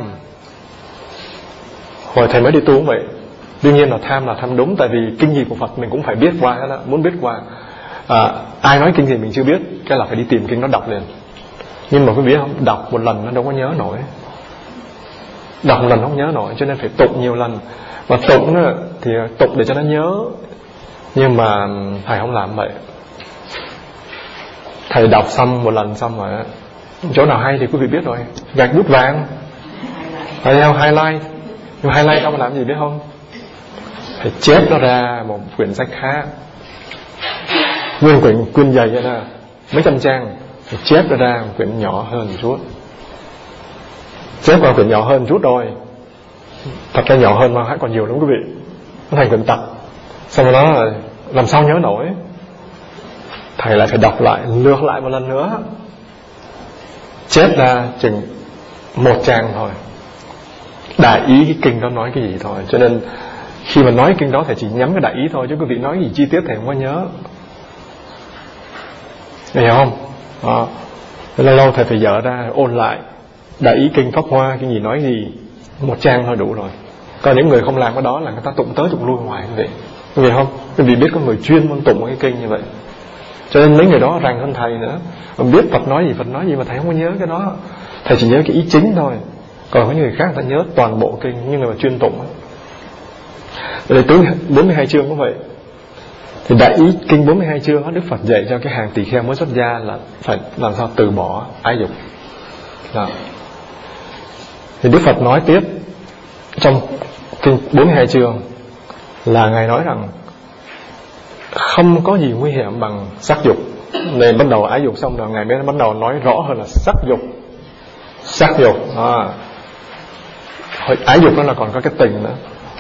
Hồi thầy mới đi tu cũng vậy. Đương nhiên là tham là tham đúng, tại vì kinh gì của Phật mình cũng phải biết qua đó, muốn biết qua. À, ai nói kinh gì mình chưa biết, cái là phải đi tìm kinh nó đọc liền. Nhưng mà quý vị biết không, đọc một lần nó đâu có nhớ nổi. Đọc một lần không nhớ nổi, cho nên phải tụng nhiều lần. Và tụng đó, thì tụng để cho nó nhớ. Nhưng mà thầy không làm vậy. Thầy đọc xong một lần xong rồi, chỗ nào hay thì quý vị biết rồi, gạch bút vàng, thầy theo highlight. Nhưng highlight đâu mà làm gì biết không? Thầy chép nó ra một quyển sách khác, nguyên quyển quyển dày vậy nè, mấy trăm trang, thầy chép nó ra một quyển nhỏ hơn một chút. Chép vào quyển nhỏ hơn một chút rồi, thật ra nhỏ hơn mà còn nhiều lắm quý vị. Nó thành quyển tập. Xong rồi đó là làm sao nhớ nổi. Thầy lại phải đọc lại, lược lại một lần nữa, chép ra chừng một trang thôi, đại ý cái kinh đó nói cái gì thôi. Cho nên khi mà nói kinh đó thầy chỉ nhắm cái đại ý thôi, chứ quý vị nói gì chi tiết thầy không có nhớ. hiểu không? Đó. Lâu lâu thầy phải dở ra ôn lại đại ý kinh Pháp Hoa, cái gì nói gì, một trang thôi đủ rồi. Còn những người không làm cái đó là người ta tụng tới tụng lui ngoài như vậy, hiểu không? Vì biết có người chuyên môn tụng cái kinh như vậy, cho nên mấy người đó rành hơn thầy nữa. Mà biết Phật nói gì Phật nói gì mà thầy không có nhớ cái đó, thầy chỉ nhớ cái ý chính thôi. Còn có những người khác người ta nhớ toàn bộ kinh, nhưng người mà chuyên tụng. Đây tới bốn mươi hai chương cũng vậy. Thì đại ý kinh bốn mươi hai chương đó, Đức Phật dạy cho cái hàng tỳ kheo mới xuất gia là phải làm sao từ bỏ ái dục. Đó. Thì Đức Phật nói tiếp trong kinh bốn mươi hai chương là Ngài nói rằng không có gì nguy hiểm bằng sắc dục. Nên bắt đầu ái dục xong rồi Ngài mới bắt đầu nói rõ hơn là sắc dục. Sắc dục à. Ái dục đó là còn có cái tình nữa.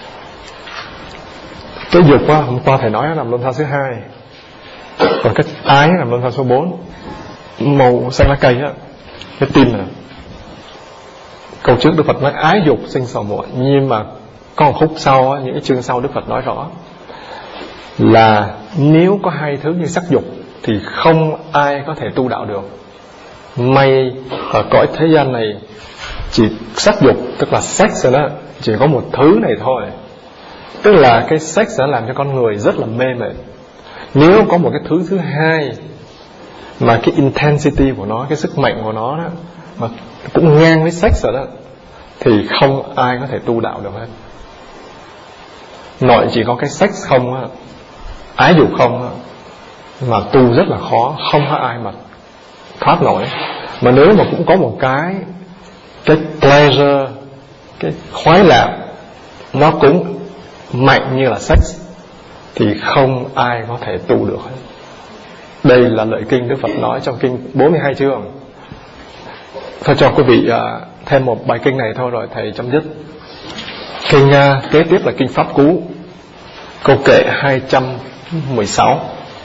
Cái dục á, hôm qua thầy nói nó nằm luân xa thứ hai, còn cái ái nằm luân xa số bốn. Màu xanh lá cây á, cái tim này. Câu trước Đức Phật nói ái dục sinh sầu muộn, nhưng mà có một khúc sau á, những cái chương sau Đức Phật nói rõ là nếu có hai thứ như sắc dục thì không ai có thể tu đạo được. May ở cõi thế gian này chỉ sắc dục, tức là sex rồi đó, chỉ có một thứ này thôi. Tức là cái sex đã làm cho con người rất là mê mệt. Nếu có một cái thứ thứ hai mà cái intensity của nó, cái sức mạnh của nó đó, mà cũng ngang với sex rồi đó, thì không ai có thể tu đạo được hết. Nội chỉ có cái sex không á, ái dục không á, mà tu rất là khó, không có ai mà thoát nổi. Mà nếu mà cũng có một cái cái pleasure, cái khoái lạc, nó cũng mạnh như là sex, thì không ai có thể tu được hết. Đây là lời kinh Đức Phật nói trong kinh bốn mươi hai chương. Thôi cho quý vị uh, thêm một bài kinh này thôi rồi thầy chấm dứt. Kinh uh, kế tiếp là kinh Pháp Cú, câu kệ hai trăm mười sáu.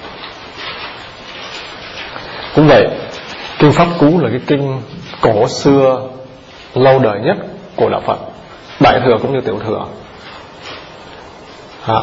Cũng vậy, kinh Pháp Cú là cái kinh cổ xưa lâu đời nhất của đạo Phật, Đại thừa cũng như Tiểu thừa. Hả?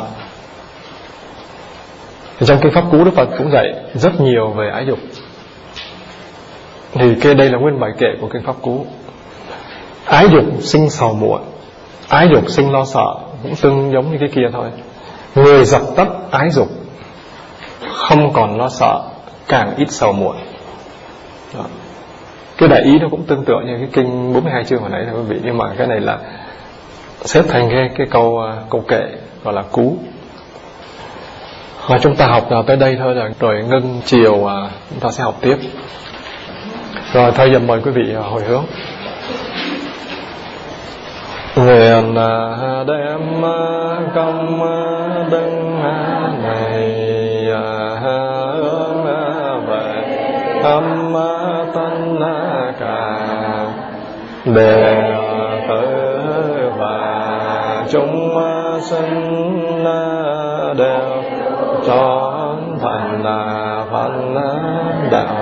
Trong kinh Pháp Cú Đức Phật cũng dạy rất nhiều về ái dục. Thì cái đây là nguyên bài kệ của kinh Pháp Cú. Ái dục sinh sầu muộn, ái dục sinh lo sợ, cũng tương giống như cái kia thôi. Người dập tắt ái dục, không còn lo sợ, càng ít sầu muộn. Đó. Cái đại ý nó cũng tương tự như cái kinh bốn mươi hai chương hồi nãy thôi quý vị, nhưng mà cái này là xếp thành cái, cái câu câu kệ gọi là cú. Và chúng ta học nào tới đây thôi rồi, rồi ngưng chiều à, chúng ta sẽ học tiếp. Rồi thôi giờ mời quý vị hồi hướng. Nguyện đem công đức này hướng về tâm tân cả đệ tử và chúng sinh đều cho thành là Phật đạo.